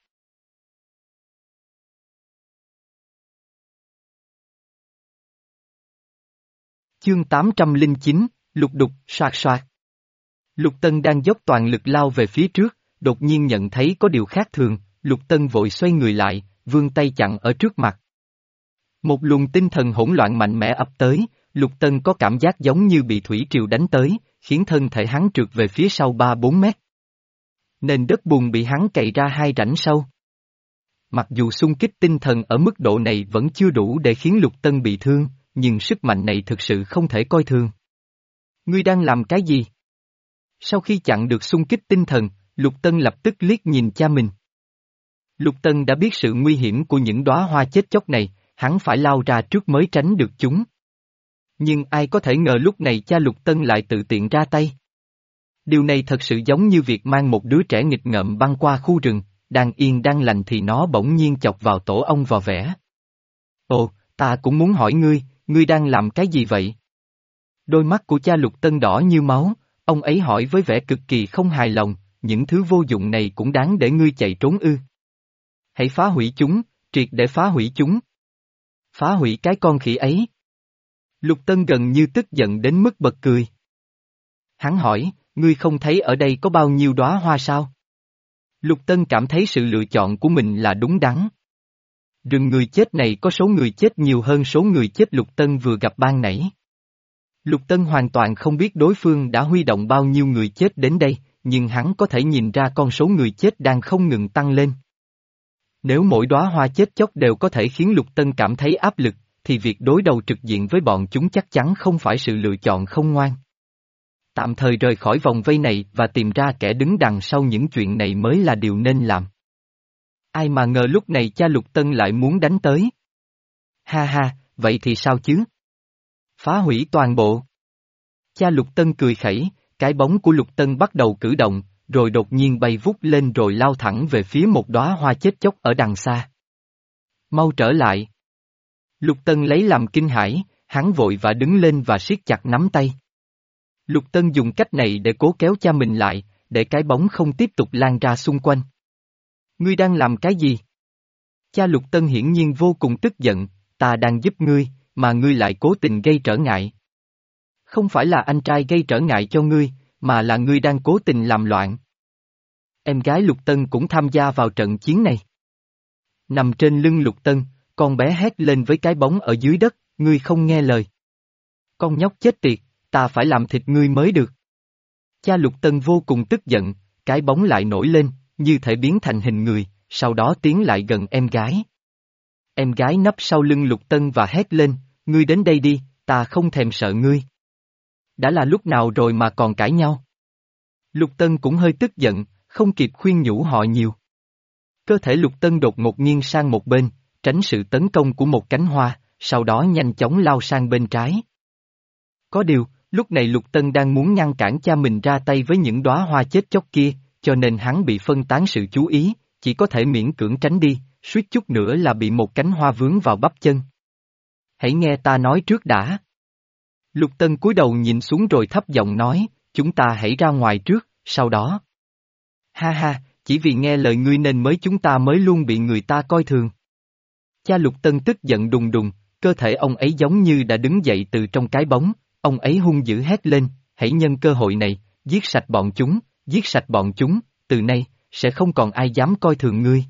Chương tám trăm lẻ chín, Lục Đục, soạt soạt. Lục Tân đang dốc toàn lực lao về phía trước, đột nhiên nhận thấy có điều khác thường, Lục Tân vội xoay người lại, vươn tay chặn ở trước mặt. Một luồng tinh thần hỗn loạn mạnh mẽ ập tới, Lục Tân có cảm giác giống như bị thủy triều đánh tới, khiến thân thể hắn trượt về phía sau ba bốn mét. Nền đất bùn bị hắn cày ra hai rãnh sâu. Mặc dù xung kích tinh thần ở mức độ này vẫn chưa đủ để khiến Lục Tân bị thương, nhưng sức mạnh này thực sự không thể coi thường. Ngươi đang làm cái gì? Sau khi chặn được xung kích tinh thần, Lục Tân lập tức liếc nhìn cha mình. Lục Tân đã biết sự nguy hiểm của những đóa hoa chết chóc này, hắn phải lao ra trước mới tránh được chúng. Nhưng ai có thể ngờ lúc này cha Lục Tân lại tự tiện ra tay. Điều này thật sự giống như việc mang một đứa trẻ nghịch ngợm băng qua khu rừng, đang yên đang lành thì nó bỗng nhiên chọc vào tổ ong vò vẽ. Ồ, ta cũng muốn hỏi ngươi, ngươi đang làm cái gì vậy? Đôi mắt của cha Lục Tân đỏ như máu, ông ấy hỏi với vẻ cực kỳ không hài lòng, những thứ vô dụng này cũng đáng để ngươi chạy trốn ư. Hãy phá hủy chúng, triệt để phá hủy chúng. Phá hủy cái con khỉ ấy. Lục Tân gần như tức giận đến mức bật cười. Hắn hỏi, ngươi không thấy ở đây có bao nhiêu đóa hoa sao? Lục Tân cảm thấy sự lựa chọn của mình là đúng đắn. Rừng người chết này có số người chết nhiều hơn số người chết Lục Tân vừa gặp ban nãy. Lục Tân hoàn toàn không biết đối phương đã huy động bao nhiêu người chết đến đây, nhưng hắn có thể nhìn ra con số người chết đang không ngừng tăng lên. Nếu mỗi đóa hoa chết chóc đều có thể khiến Lục Tân cảm thấy áp lực, thì việc đối đầu trực diện với bọn chúng chắc chắn không phải sự lựa chọn không ngoan. Tạm thời rời khỏi vòng vây này và tìm ra kẻ đứng đằng sau những chuyện này mới là điều nên làm. Ai mà ngờ lúc này cha Lục Tân lại muốn đánh tới. Ha ha, vậy thì sao chứ? Phá hủy toàn bộ. Cha Lục Tân cười khẩy, cái bóng của Lục Tân bắt đầu cử động, rồi đột nhiên bay vút lên rồi lao thẳng về phía một đóa hoa chết chóc ở đằng xa. Mau trở lại. Lục Tân lấy làm kinh hãi, hắn vội và đứng lên và siết chặt nắm tay. Lục Tân dùng cách này để cố kéo cha mình lại, để cái bóng không tiếp tục lan ra xung quanh. Ngươi đang làm cái gì? Cha Lục Tân hiển nhiên vô cùng tức giận, ta đang giúp ngươi, mà ngươi lại cố tình gây trở ngại. Không phải là anh trai gây trở ngại cho ngươi, mà là ngươi đang cố tình làm loạn. Em gái Lục Tân cũng tham gia vào trận chiến này. Nằm trên lưng Lục Tân, con bé hét lên với cái bóng ở dưới đất, ngươi không nghe lời. Con nhóc chết tiệt, ta phải làm thịt ngươi mới được. Cha Lục Tân vô cùng tức giận, cái bóng lại nổi lên, như thể biến thành hình người, sau đó tiến lại gần em gái. Em gái nấp sau lưng Lục Tân và hét lên, ngươi đến đây đi, ta không thèm sợ ngươi. Đã là lúc nào rồi mà còn cãi nhau. Lục Tân cũng hơi tức giận, không kịp khuyên nhủ họ nhiều. Cơ thể Lục Tân đột ngột nghiêng sang một bên, tránh sự tấn công của một cánh hoa, sau đó nhanh chóng lao sang bên trái. Có điều, lúc này Lục Tân đang muốn ngăn cản cha mình ra tay với những đóa hoa chết chóc kia, cho nên hắn bị phân tán sự chú ý, chỉ có thể miễn cưỡng tránh đi, suýt chút nữa là bị một cánh hoa vướng vào bắp chân. Hãy nghe ta nói trước đã. Lục Tân cúi đầu nhìn xuống rồi thấp giọng nói, chúng ta hãy ra ngoài trước, sau đó. Ha ha, chỉ vì nghe lời ngươi nên mới chúng ta mới luôn bị người ta coi thường. Cha Lục Tân tức giận đùng đùng, cơ thể ông ấy giống như đã đứng dậy từ trong cái bóng, ông ấy hung dữ hét lên, hãy nhân cơ hội này, giết sạch bọn chúng, giết sạch bọn chúng, từ nay, sẽ không còn ai dám coi thường ngươi.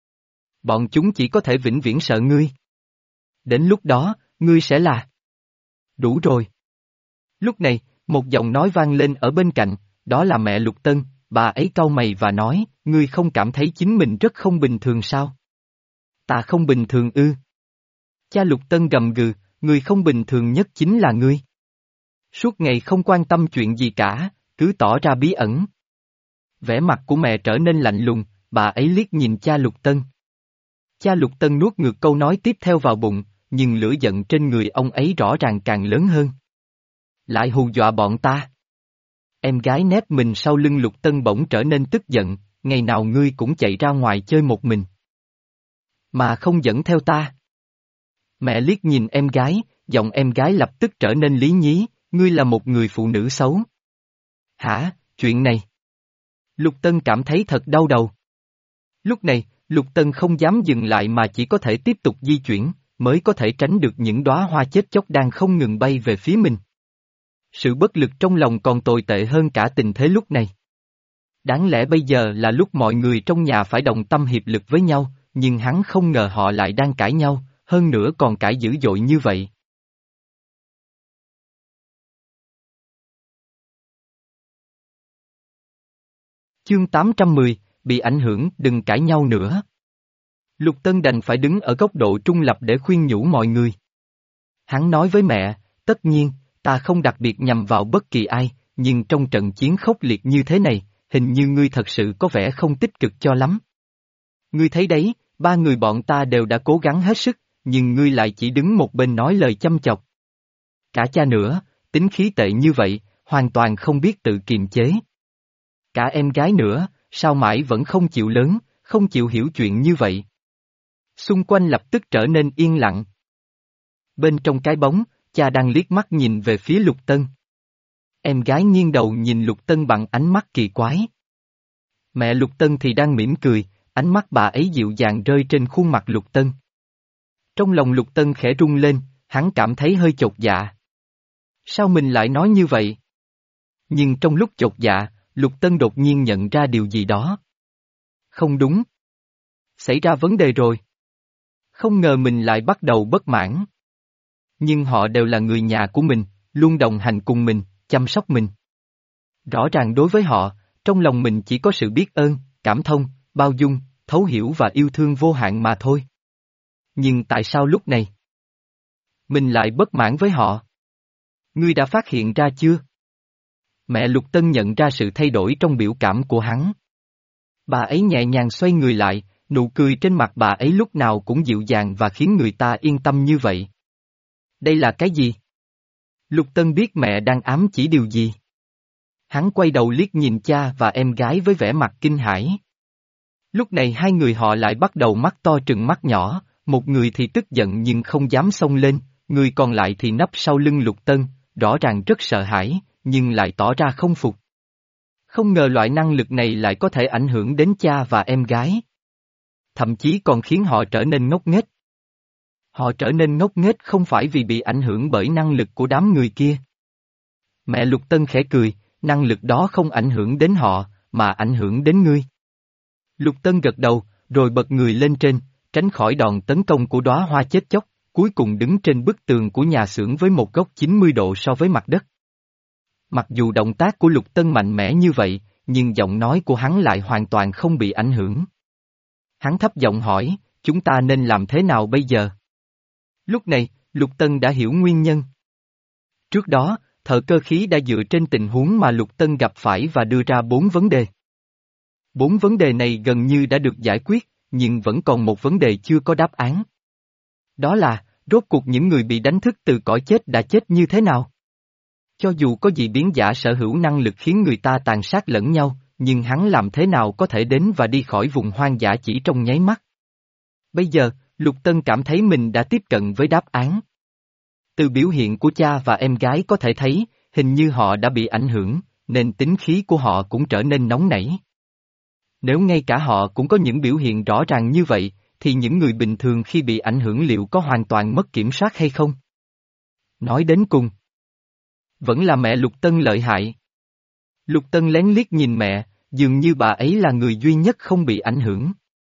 Bọn chúng chỉ có thể vĩnh viễn sợ ngươi. Đến lúc đó, ngươi sẽ là... Đủ rồi. Lúc này, một giọng nói vang lên ở bên cạnh, đó là mẹ Lục Tân, bà ấy cau mày và nói, ngươi không cảm thấy chính mình rất không bình thường sao? Ta không bình thường ư? Cha Lục Tân gầm gừ, người không bình thường nhất chính là ngươi. Suốt ngày không quan tâm chuyện gì cả, cứ tỏ ra bí ẩn. Vẻ mặt của mẹ trở nên lạnh lùng, bà ấy liếc nhìn cha Lục Tân. Cha Lục Tân nuốt ngược câu nói tiếp theo vào bụng, nhưng lửa giận trên người ông ấy rõ ràng càng lớn hơn. Lại hù dọa bọn ta. Em gái nép mình sau lưng Lục Tân bỗng trở nên tức giận, ngày nào ngươi cũng chạy ra ngoài chơi một mình. Mà không dẫn theo ta. Mẹ liếc nhìn em gái, giọng em gái lập tức trở nên lý nhí, ngươi là một người phụ nữ xấu. Hả, chuyện này? Lục Tân cảm thấy thật đau đầu. Lúc này, Lục Tân không dám dừng lại mà chỉ có thể tiếp tục di chuyển, mới có thể tránh được những đóa hoa chết chóc đang không ngừng bay về phía mình. Sự bất lực trong lòng còn tồi tệ hơn cả tình thế lúc này. Đáng lẽ bây giờ là lúc mọi người trong nhà phải đồng tâm hiệp lực với nhau, nhưng hắn không ngờ họ lại đang cãi nhau, hơn nữa còn cãi dữ dội như vậy. Chương tám trăm mười, bị ảnh hưởng, đừng cãi nhau nữa. Lục Tân đành phải đứng ở góc độ trung lập để khuyên nhủ mọi người. Hắn nói với mẹ, tất nhiên, ta không đặc biệt nhằm vào bất kỳ ai, nhưng trong trận chiến khốc liệt như thế này, hình như ngươi thật sự có vẻ không tích cực cho lắm. Ngươi thấy đấy, ba người bọn ta đều đã cố gắng hết sức, nhưng ngươi lại chỉ đứng một bên nói lời chăm chọc. Cả cha nữa, tính khí tệ như vậy, hoàn toàn không biết tự kiềm chế. Cả em gái nữa, sao mãi vẫn không chịu lớn, không chịu hiểu chuyện như vậy. Xung quanh lập tức trở nên yên lặng. Bên trong cái bóng, cha đang liếc mắt nhìn về phía Lục Tân. Em gái nghiêng đầu nhìn Lục Tân bằng ánh mắt kỳ quái. Mẹ Lục Tân thì đang mỉm cười, ánh mắt bà ấy dịu dàng rơi trên khuôn mặt Lục Tân. Trong lòng Lục Tân khẽ rung lên, hắn cảm thấy hơi chột dạ. Sao mình lại nói như vậy? Nhưng trong lúc chột dạ, Lục Tân đột nhiên nhận ra điều gì đó. Không đúng. Xảy ra vấn đề rồi. Không ngờ mình lại bắt đầu bất mãn. Nhưng họ đều là người nhà của mình, luôn đồng hành cùng mình, chăm sóc mình. Rõ ràng đối với họ, trong lòng mình chỉ có sự biết ơn, cảm thông, bao dung, thấu hiểu và yêu thương vô hạn mà thôi. Nhưng tại sao lúc này mình lại bất mãn với họ? Ngươi đã phát hiện ra chưa? Mẹ Lục Tân nhận ra sự thay đổi trong biểu cảm của hắn. Bà ấy nhẹ nhàng xoay người lại, nụ cười trên mặt bà ấy lúc nào cũng dịu dàng và khiến người ta yên tâm như vậy. Đây là cái gì? Lục Tân biết mẹ đang ám chỉ điều gì. Hắn quay đầu liếc nhìn cha và em gái với vẻ mặt kinh hãi. Lúc này hai người họ lại bắt đầu mắt to trừng mắt nhỏ, một người thì tức giận nhưng không dám xông lên, người còn lại thì nấp sau lưng Lục Tân, rõ ràng rất sợ hãi, nhưng lại tỏ ra không phục. Không ngờ loại năng lực này lại có thể ảnh hưởng đến cha và em gái. Thậm chí còn khiến họ trở nên ngốc nghếch. Họ trở nên ngốc nghếch không phải vì bị ảnh hưởng bởi năng lực của đám người kia. Mẹ Lục Tân khẽ cười, năng lực đó không ảnh hưởng đến họ, mà ảnh hưởng đến ngươi. Lục Tân gật đầu, rồi bật người lên trên, tránh khỏi đòn tấn công của đóa hoa chết chóc, cuối cùng đứng trên bức tường của nhà xưởng với một góc chín mươi độ so với mặt đất. Mặc dù động tác của Lục Tân mạnh mẽ như vậy, nhưng giọng nói của hắn lại hoàn toàn không bị ảnh hưởng. Hắn thấp giọng hỏi, chúng ta nên làm thế nào bây giờ? Lúc này, Lục Tân đã hiểu nguyên nhân. Trước đó, thợ cơ khí đã dựa trên tình huống mà Lục Tân gặp phải và đưa ra bốn vấn đề. Bốn vấn đề này gần như đã được giải quyết, nhưng vẫn còn một vấn đề chưa có đáp án. Đó là, rốt cuộc những người bị đánh thức từ cõi chết đã chết như thế nào? Cho dù có dị biến giả sở hữu năng lực khiến người ta tàn sát lẫn nhau, nhưng hắn làm thế nào có thể đến và đi khỏi vùng hoang dã chỉ trong nháy mắt? Bây giờ, Lục Tân cảm thấy mình đã tiếp cận với đáp án. Từ biểu hiện của cha và em gái có thể thấy, hình như họ đã bị ảnh hưởng, nên tính khí của họ cũng trở nên nóng nảy. Nếu ngay cả họ cũng có những biểu hiện rõ ràng như vậy, thì những người bình thường khi bị ảnh hưởng liệu có hoàn toàn mất kiểm soát hay không? Nói đến cùng, vẫn là mẹ Lục Tân lợi hại. Lục Tân lén liếc nhìn mẹ, dường như bà ấy là người duy nhất không bị ảnh hưởng.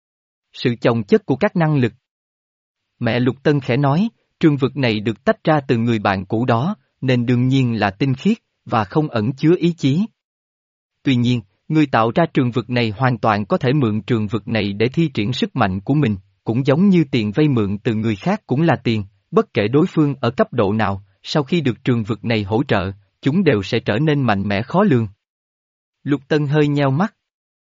Sự chồng chất của các năng lực. Mẹ Lục Tân khẽ nói, trường vực này được tách ra từ người bạn cũ đó, nên đương nhiên là tinh khiết, và không ẩn chứa ý chí. Tuy nhiên, người tạo ra trường vực này hoàn toàn có thể mượn trường vực này để thi triển sức mạnh của mình, cũng giống như tiền vay mượn từ người khác cũng là tiền, bất kể đối phương ở cấp độ nào, sau khi được trường vực này hỗ trợ, chúng đều sẽ trở nên mạnh mẽ khó lường. Lục Tân hơi nheo mắt.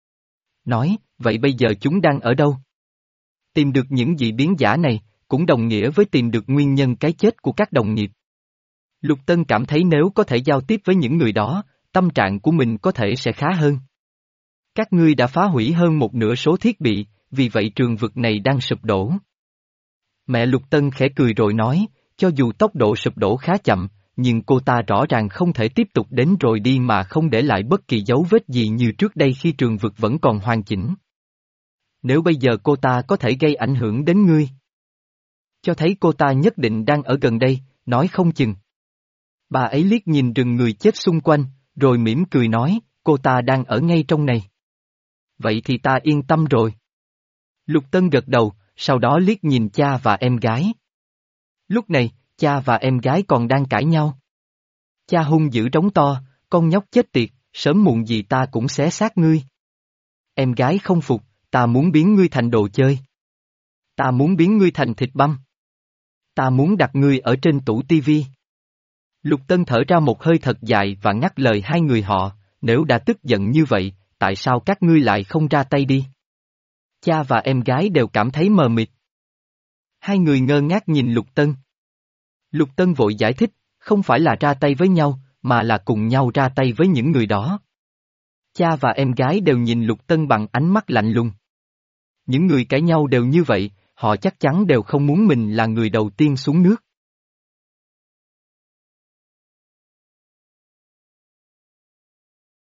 Nói, vậy bây giờ chúng đang ở đâu? Tìm được những dị biến giả này, cũng đồng nghĩa với tìm được nguyên nhân cái chết của các đồng nghiệp. Lục Tân cảm thấy nếu có thể giao tiếp với những người đó, tâm trạng của mình có thể sẽ khá hơn. Các ngươi đã phá hủy hơn một nửa số thiết bị, vì vậy trường vực này đang sụp đổ. Mẹ Lục Tân khẽ cười rồi nói, cho dù tốc độ sụp đổ khá chậm, nhưng cô ta rõ ràng không thể tiếp tục đến rồi đi mà không để lại bất kỳ dấu vết gì như trước đây khi trường vực vẫn còn hoàn chỉnh. Nếu bây giờ cô ta có thể gây ảnh hưởng đến ngươi, cho thấy cô ta nhất định đang ở gần đây, nói không chừng. Bà ấy liếc nhìn rừng người chết xung quanh, rồi mỉm cười nói, cô ta đang ở ngay trong này. Vậy thì ta yên tâm rồi. Lục Tân gật đầu, sau đó liếc nhìn cha và em gái. Lúc này, cha và em gái còn đang cãi nhau. Cha hung dữ trống to, con nhóc chết tiệt, sớm muộn gì ta cũng xé xác ngươi. Em gái không phục, ta muốn biến ngươi thành đồ chơi. Ta muốn biến ngươi thành thịt băm. Ta muốn đặt ngươi ở trên tủ tivi. Lục Tân thở ra một hơi thật dài và ngắt lời hai người họ, nếu đã tức giận như vậy, tại sao các ngươi lại không ra tay đi? Cha và em gái đều cảm thấy mờ mịt. Hai người ngơ ngác nhìn Lục Tân. Lục Tân vội giải thích, không phải là ra tay với nhau, mà là cùng nhau ra tay với những người đó. Cha và em gái đều nhìn Lục Tân bằng ánh mắt lạnh lùng. Những người cãi nhau đều như vậy, họ chắc chắn đều không muốn mình là người đầu tiên xuống nước.